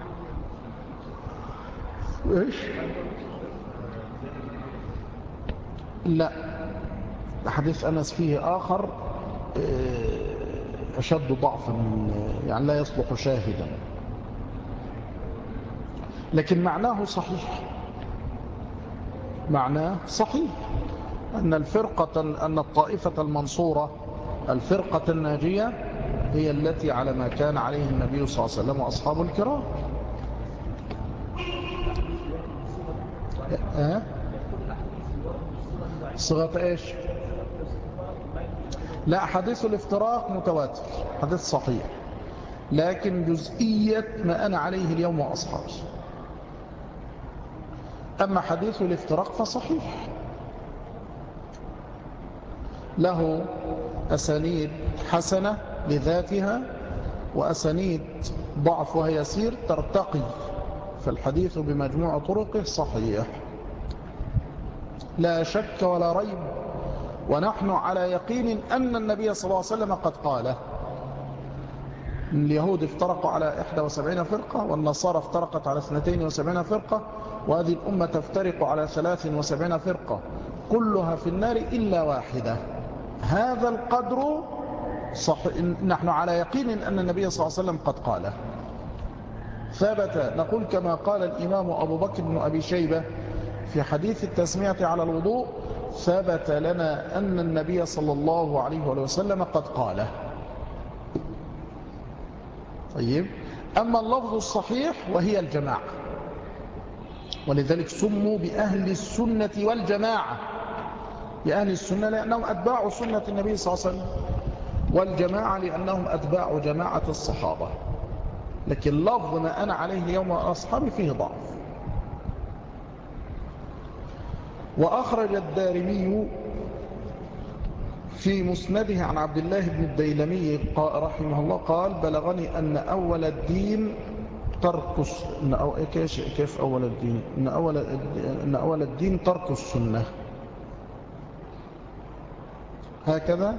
إيش؟ لا، حديث أنس فيه آخر أشد ضعفا، لا يصلح شاهدا، لكن معناه صحيح أن الطائفة المنصورة، الفرقة الناجية، هي التي على ما كان عليه النبي صلى الله عليه وسلم وأصحابه الكرام. صيغة إيش؟ لا، حديث الافتراق متواتر، حديث صحيح، لكن جزئية ما أنا عليه اليوم وأصحابي. أما حديث الافتراق فصحيح، له أسانيد حسنة لذاتها وأسانيد ضعفها يسير ترتقي، فالحديث بمجموع طرقه صحيح لا شك ولا ريب. ونحن على يقين أن النبي صلى الله عليه وسلم قد قال: اليهود افترقوا على 71 فرقة، والنصارى افترقت على 72 فرقة، وهذه الأمة تفترق على 73 فرقة كلها في النار إلا واحدة. هذا القدر نحن على يقين أن النبي صلى الله عليه وسلم قد قاله، ثبت. نقول كما قال الإمام أبو بكر بن أبي شيبة في حديث التسمية على الوضوء: ثبت لنا أن النبي صلى الله عليه وسلم قد قاله. طيب، أما اللفظ الصحيح وهي الجماعة، ولذلك سموا بأهل السنة والجماعة. بأهل السنة لأنهم أتباع سنة النبي صلى الله عليه وسلم، والجماعة لأنهم أتباع جماعة الصحابة. لكن لفظ ما أنا عليه اليوم وأصحابي فيه ضعف. وأخرج الدارمي في مسنده عن عبد الله بن الديلمي رحمه الله قال: بلغني أن أول الدين ترك كيف أول الدين؟ إن أول الدين ترك السنة، هكذا.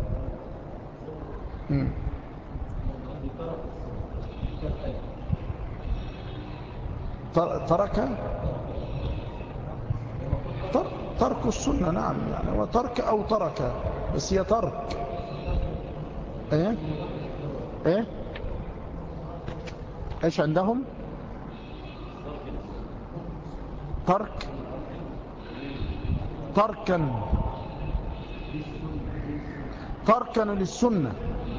ترك السنة. نعم، وترك أو ترك، بس هي ترك. ايه ايش عندهم؟ تركن للسنة.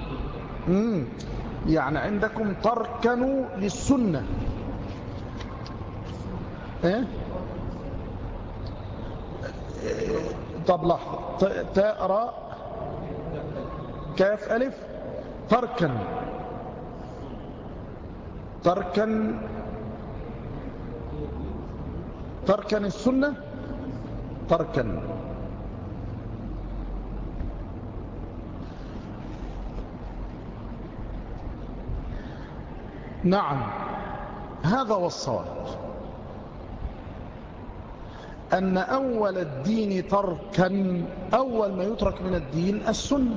عندكم تركنوا للسنة. طب لحظة، تاء راء كاف ألف، تركن السنة، تركن. نعم، هذا هو الصواب. أن أول الدين تركا، أول ما يترك من الدين السنة.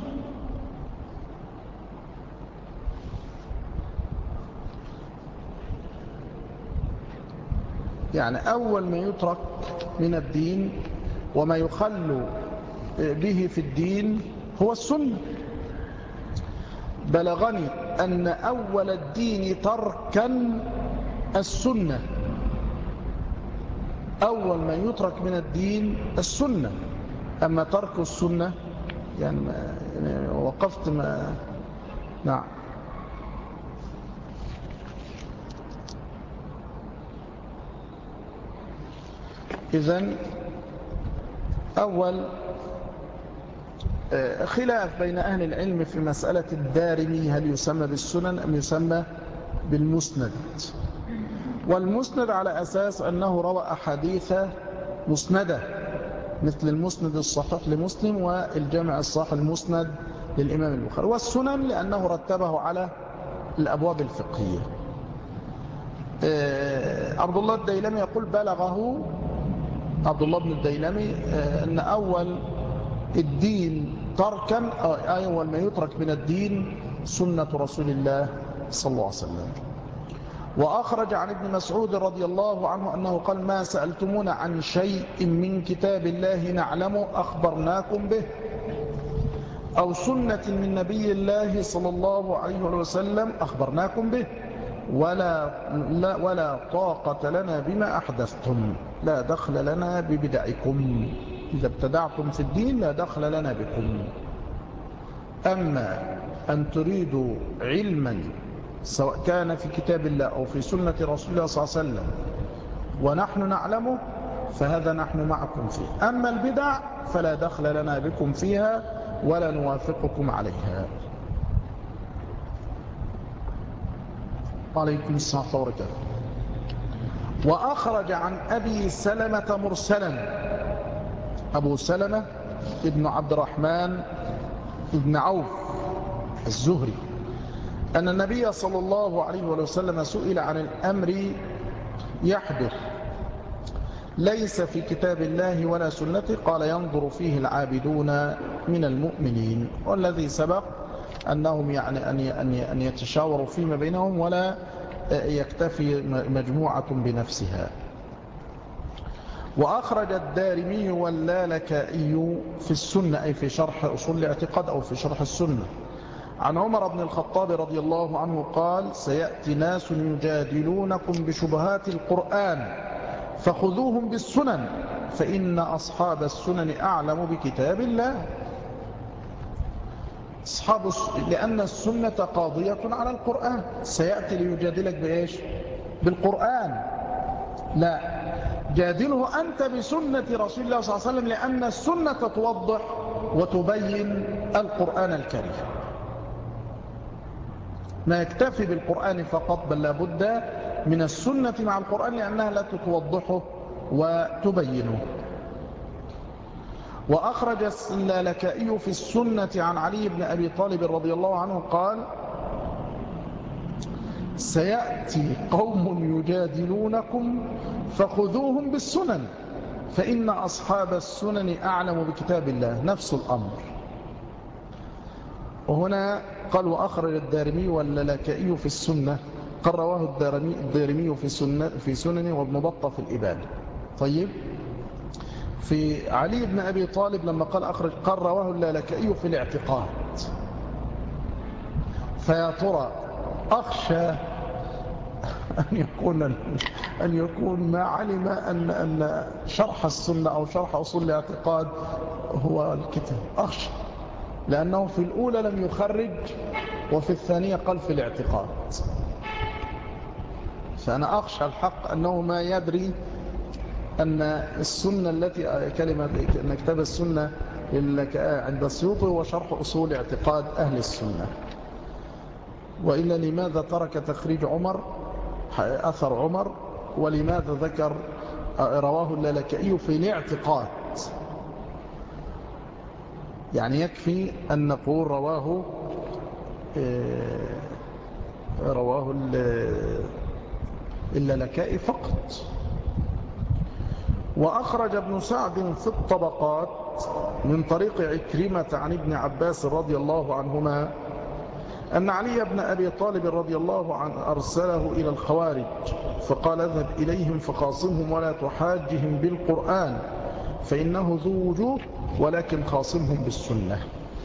يعني أول ما يترك من الدين وما يخل به في الدين هو السنة. بلغني أن أول الدين تركا السنة، أول ما يترك من الدين السنة. أما ترك السنة يعني وقفت ما. نعم. إذن أول خلاف بين أهل العلم في مسألة الدارمي، هل يسمى بالسنن أم يسمى بالمسند؟ والمسند على أساس أنه روى أحاديث مسندة، مثل المسند الصحيح لمسلم والجامع الصحيح المسند للإمام البخاري. والسنن لأنه رتبه على الأبواب الفقهية. عبد الله الديلمي يقول بلغه عبد الله بن الديلمي أن أول الدين تركا، أول ما يترك من الدين سنة رسول الله صلى الله عليه وسلم. وأخرج عن ابن مسعود رضي الله عنه أنه قال ما سألتمون عن شيء من كتاب الله نعلم أخبرناكم به، أو سنة من نبي الله صلى الله عليه وسلم أخبرناكم به، ولا طاقة لنا بما أحدثتم، لا دخل لنا ببدعكم، إذا ابتدعتم في الدين لا دخل لنا بكم. أما أن تريدوا علما سواء كان في كتاب الله أو في سنة رسول الله صلى الله عليه وسلم ونحن نعلمه فهذا نحن معكم فيه. أما البدع فلا دخل لنا بكم فيها ولا نوافقكم عليها. عليكم السلام ورحمة الله وبركاته. وأخرج عن أبي سلمة مرسلا، أبو سلمة ابن عبد الرحمن ابن عوف الزهري، أن النبي صلى الله عليه وسلم سئل عن الأمر يحدث ليس في كتاب الله ولا سنته، قال ينظر فيه العابدون من المؤمنين. والذي سبق أنهم يعني أن يتشاوروا فيما بينهم ولا يكتفي مجموعة بنفسها. وأخرج الدارمي واللالكائي في السنة، أي في شرح أصول الاعتقاد أو في شرح السنة، عن عمر بن الخطاب رضي الله عنه قال سيأتي ناس يجادلونكم بشبهات القرآن فخذوهم بالسنن فإن أصحاب السنن أعلم بكتاب الله. لأن السنة قاضية على القرآن. سيأتي ليجادلك بإيش؟ بالقرآن؟ لا، جادله أنت بسنة رسول الله صلى الله عليه وسلم، لأن السنة توضح وتبين القرآن الكريم. ما يكتفي بالقرآن فقط، بل لابد من السنة مع القرآن لأنها لا توضحه وتبينه. وأخرج اللالكائي في السنة عن علي بن أبي طالب رضي الله عنه قال سيأتي قوم يجادلونكم فخذوهم بالسنن فإن أصحاب السنن أعلم بكتاب الله. نفس الأمر. وهنا قال وأخرج الدارمي واللالكائي في السنة، قال رواه الدارمي في سننه وابن بطة في الإبانة. طيب، في علي بن أبي طالب لما قال رواه اللالكائي في الاعتقاد. فيا ترى أخشى أن يكون ما علم أن شرح السنة أو شرح أصول الاعتقاد هو الكتاب، أخشى، لأنه في الأولى لم يخرج وفي الثانية قال في الاعتقاد. فأنا أخشى الحق أنه ما يدري أن السنة التي أن كتاب السنة عند السيوطي هو شرح أصول اعتقاد أهل السنة. وإلا لماذا ترك تخريج أثر عمر، ولماذا ذكر رواه اللالكائي في الاعتقاد؟ يعني يكفي أن نقول رواه اللالكائي فقط. وأخرج ابن سعد في الطبقات من طريق عكرمة عن ابن عباس رضي الله عنهما أن علي بن أبي طالب رضي الله عنه أرسله إلى الخوارج فقال اذهب إليهم فخاصمهم ولا تحاجهم بالقرآن فإنه ذو وجوه ولكن خاصمهم بالسنة.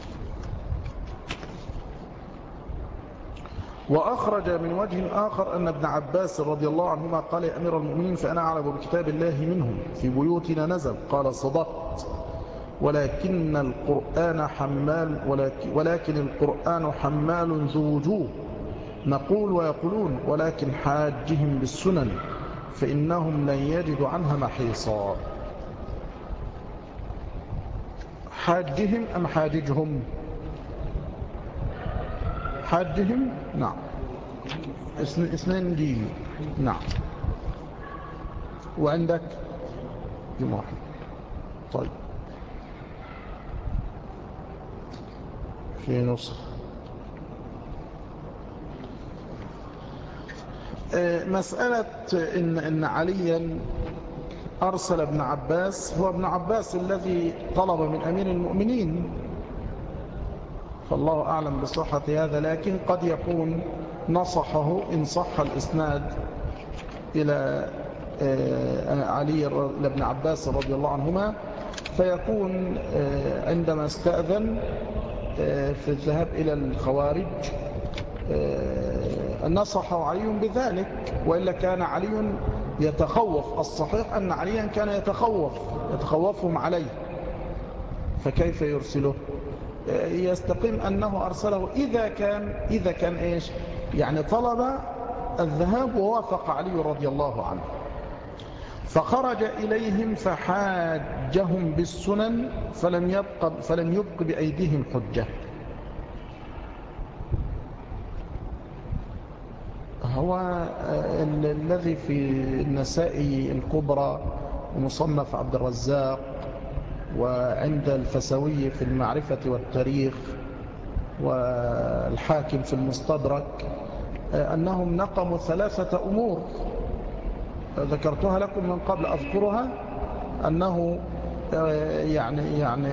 وأخرج من وجه آخر أن ابن عباس رضي الله عنهما قال يا أمير المؤمنين فأنا أعلم بكتاب الله منهم في بيوتنا نزل قال صدقت ولكن القرآن حمال ذو وجوه نقول ويقولون ولكن حاجهم بالسنن فإنهم لن يجدوا عنها محيصا. حاجهم أم حاججهم؟ حاجهم نعم اثنين جيم نعم. وعندك جمعة طيب في نصر. مسألة إن عليا أرسل ابن عباس، هو ابن عباس الذي طلب من أمير المؤمنين، فالله أعلم بصحة هذا، لكن قد يكون نصحه إن صح الإسناد إلى علي بن عباس رضي الله عنهما، فيكون عندما استأذن في الذهاب إلى الخوارج نصحه علي بذلك، وإلا كان علي يتخوف. الصحيح أن عليا كان يتخوفهم عليه، فكيف يرسله؟ يستقيم أنه أرسله إذا كان إيش يعني طلب الذهاب ووافق علي رضي الله عنه، فخرج إليهم فحاجهم بالسنن فلم يبق بأيديهم حجة. هو الذي في النسائي الكبرى ومصنف عبد الرزاق وعند الفسوي في المعرفة والتاريخ والحاكم في المستدرك أنهم نقموا 3 أمور ذكرتها لكم من قبل أذكرها، أنه يعني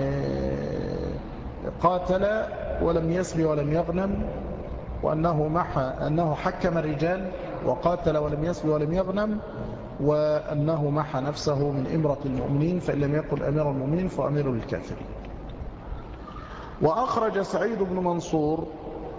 قاتل ولم يسبي ولم يغنم، أنه حكم الرجال وقاتل ولم يسبي ولم يغنم، وأنه محى نفسه من إمرة المؤمنين، فإن لم يقل أمير المؤمنين فأمير الكافرين. وأخرج سعيد بن منصور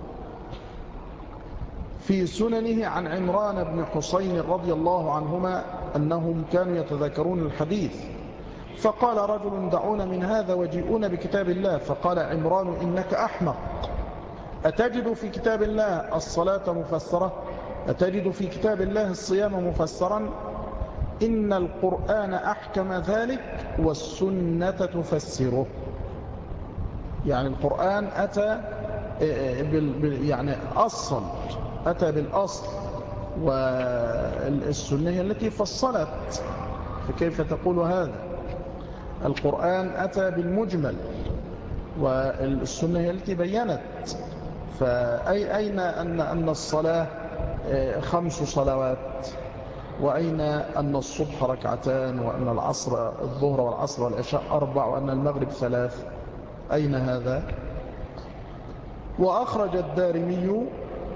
في سننه عن عمران بن حسين رضي الله عنهما أنهم كانوا يتذكرون الحديث، فقال رجل دعونا من هذا وجيئون بكتاب الله، فقال عمران إنك أحمق، أتجد في كتاب الله الصلاة مفسرة؟ أتجد في كتاب الله الصيام مفسرا؟ إن القرآن أحكم ذلك والسنة تفسره. يعني القرآن أتى يعني أتى بالأصل، والسنة التي فصلت، فكيف تقول هذا؟ القرآن أتى بالمجمل والسنة التي بيّنت، أين أن الصلاة 5 صلوات، وأين أن الصبح 2 وأن العصر الظهر والعصر والعشاء 4 وأن المغرب 3؟ أين هذا؟ وأخرج الدارمي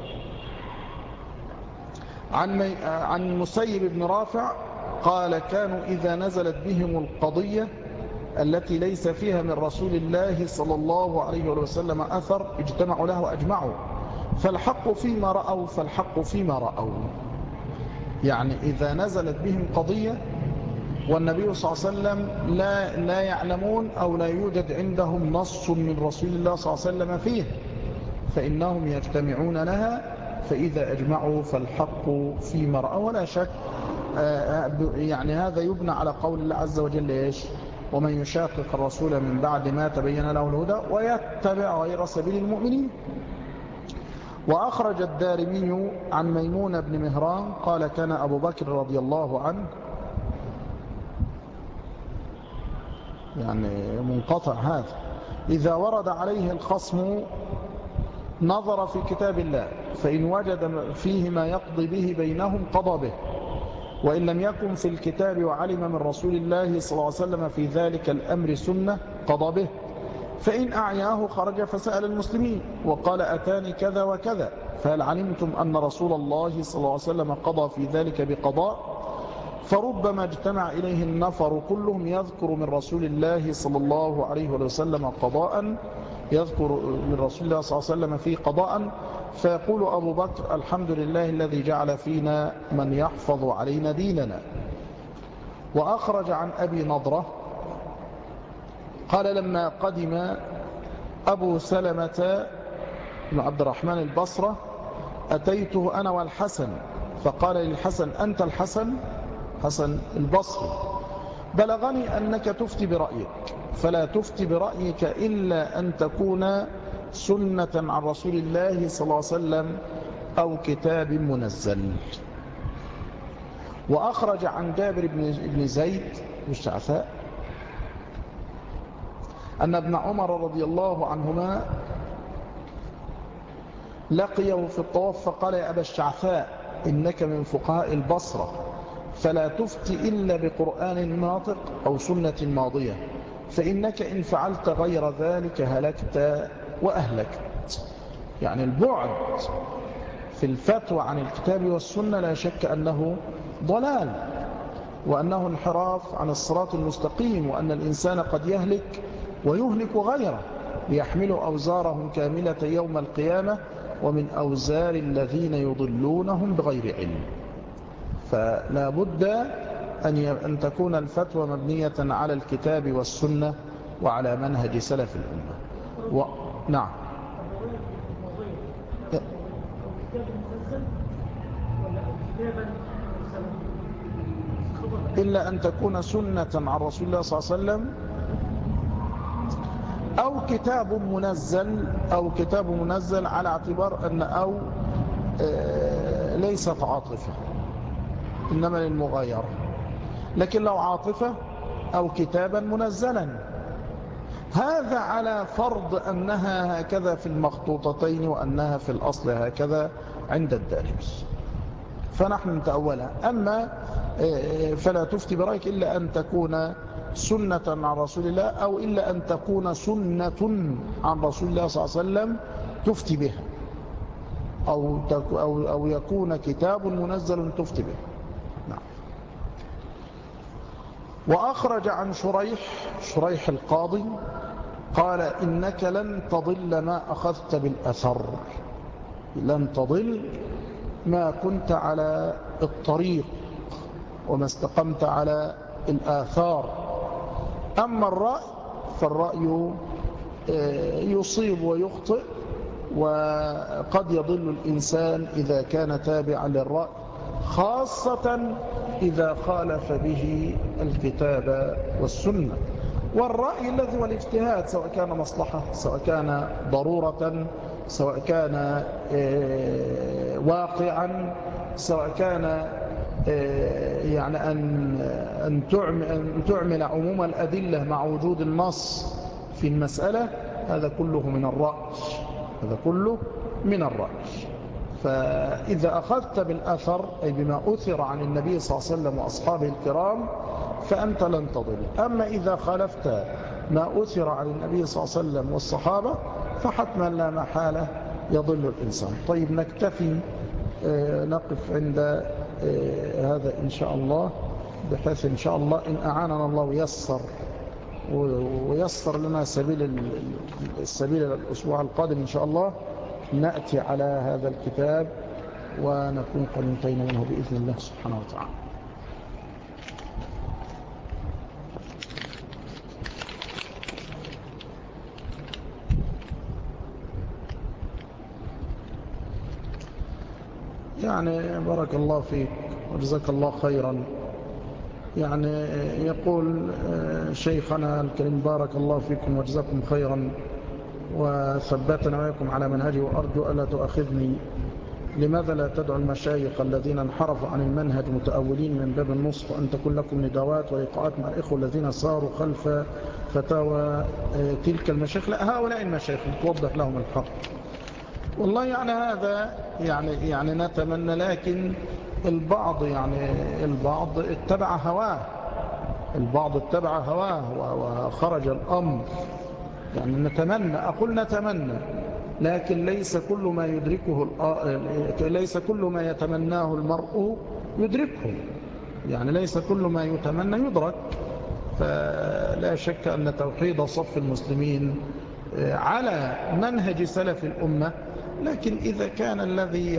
عن مسيب بن رافع قال كانوا إذا نزلت بهم القضية التي ليس فيها من رسول الله صلى الله عليه وسلم أثر اجتمعوا له وأجمعوا، فالحق فيما رأوا. يعني إذا نزلت بهم قضية والنبي صلى الله عليه وسلم لا يعلمون أو لا يوجد عندهم نص من رسول الله صلى الله عليه وسلم فيه، فإنهم يجتمعون لها، فإذا أجمعوا فالحق فيما رأوا. ولا شك يعني هذا يبنى على قول الله عز وجل إيش؟ ومن يشاقق الرسول من بعد ما تبين له الهدى ويتبع غير سبيل المؤمنين. وأخرج الدارمي عن ميمون بن مهران قال كان أبو بكر رضي الله عنه، يعني منقطع هذا، إذا ورد عليه الخصم نظر في كتاب الله فإن وجد فيه ما يقضي به بينهم قضى به، وإن لم يكن في الكتاب وعلم من رسول الله صلى الله عليه وسلم في ذلك الأمر سنة قضى به، فإن أعياه خرج فسأل المسلمين وقال أتاني كذا وكذا، فهل علمتم أن رسول الله صلى الله عليه وسلم قضى في ذلك بقضاء؟ فربما اجتمع إليه النفر كلهم يذكر من رسول الله صلى الله عليه وسلم قضاء، يذكر من رسول الله صلى الله عليه وسلم فيه قضاء، فيقول أبو بكر الحمد لله الذي جعل فينا من يحفظ علينا ديننا. وأخرج عن أبي نضرة قال لما قدم أبو سلمة بن عبد الرحمن البصرة أتيته أنا والحسن، فقال للحسن أنت الحسن؟ حسن البصري بلغني أنك تفتي برأيك، فلا تفتي برأيك إلا أن تكون سنة عن رسول الله صلى الله عليه وسلم أو كتاب منزل. وأخرج عن جابر بن زيد والشعثاء أن ابن عمر رضي الله عنهما لقيه في الطواف فقال يا أبا الشعثاء إنك من فقهاء البصرة، فلا تفتي إلا بقرآن ناطق أو سنة ماضية، فإنك إن فعلت غير ذلك هلكت وأهلكت. يعني البعد في الفتوى عن الكتاب والسنة لا شك أنه ضلال، وأنه انحراف عن الصراط المستقيم، وأن الإنسان قد يهلك ويهلك غيره ليحملوا أوزارهم كاملة يوم القيامة ومن أوزار الذين يضلونهم بغير علم. فلا بد أن تكون الفتوى مبنية على الكتاب والسنة وعلى منهج سلف الأمة. نعم. إلا أن تكون سنة عن رسول الله صلى الله عليه وسلم أو كتاب منزل على اعتبار أن أو ليست عاطفة إنما للمغايرة، لكن لو عاطفة أو كتابا منزلا هذا على فرض أنها هكذا في المخطوطتين وأنها في الأصل هكذا عند الدارمي، فنحن نتأولها. أما فلا تفتي برأيك إلا أن تكون سنة عن رسول الله أو إلا أن تكون سنة عن رسول الله صلى الله عليه وسلم تفتي بها، أو يكون كتاب منزل تفتي به. نعم. وأخرج عن شريح القاضي قال إنك لن تضل ما أخذت بالأثر، لن تضل ما كنت على الطريق وما استقمت على الآثار. أما الرأي فالرأي يصيب ويخطئ، وقد يضل الإنسان إذا كان تابعا للرأي، خاصة إذا خالف به الكتاب والسنة. والرأي الذي هو الاجتهاد سواء كان مصلحة، سواء كان ضرورة، سواء كان واقعا، سواء كان يعني أن تعمل عموم الأدلة مع وجود النص في المسألة، هذا كله من الرأي. فإذا أخذت بالأثر أي بما أثر عن النبي صلى الله عليه وسلم وأصحابه الكرام فأنت لن تضل. أما إذا خالفت ما أثر عن النبي صلى الله عليه وسلم والصحابة فحتما لا محالة يضل الإنسان. طيب نكتفي نقف عند هذا إن شاء الله، بحيث إن شاء الله إن أعاننا الله ويسر لنا السبيل الأسبوع القادم إن شاء الله نأتي على هذا الكتاب ونكون قد انتهينا منه بإذن الله سبحانه وتعالى. يعني بارك الله فيك وجزاك الله خيرا. يعني يقول شيخنا الكريم بارك الله فيكم وجزاكم خيرا وثبتنا وإياكم على منهجه، وأرجو ألا تؤاخذني، لماذا لا تدعو المشايخ الذين انحرفوا عن المنهج متأولين من باب النصح وأن تكون لكم ندوات ولقاءات مع الإخوة الذين صاروا خلف فتاوى تلك المشايخ؟ لا، هؤلاء المشايخ توضح لهم الحق. والله يعني هذا يعني نتمنى، لكن البعض يعني البعض اتبع هواه، البعض اتبع هواه وخرج الأمر. يعني نتمنى، أقول نتمنى، لكن ليس كل ما يدركه ليس كل ما يتمناه المرء يدركه، يعني ليس كل ما يتمنى يدرك. فلا شك أن توحيد صف المسلمين على منهج سلف الأمة، لكن إذا كان الذي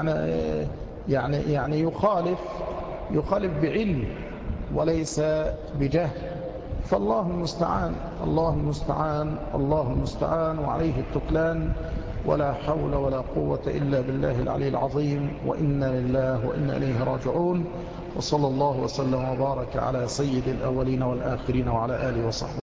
يعني يخالف بعلم وليس بجهل، فالله المستعان، الله المستعان، الله المستعان، وعليه التكلان، ولا حول ولا قوة إلا بالله العلي العظيم، وإنا لله وإنا إليه راجعون. وصلى الله وسلم وبارك على سيد الأولين والآخرين وعلى آله وصحبه.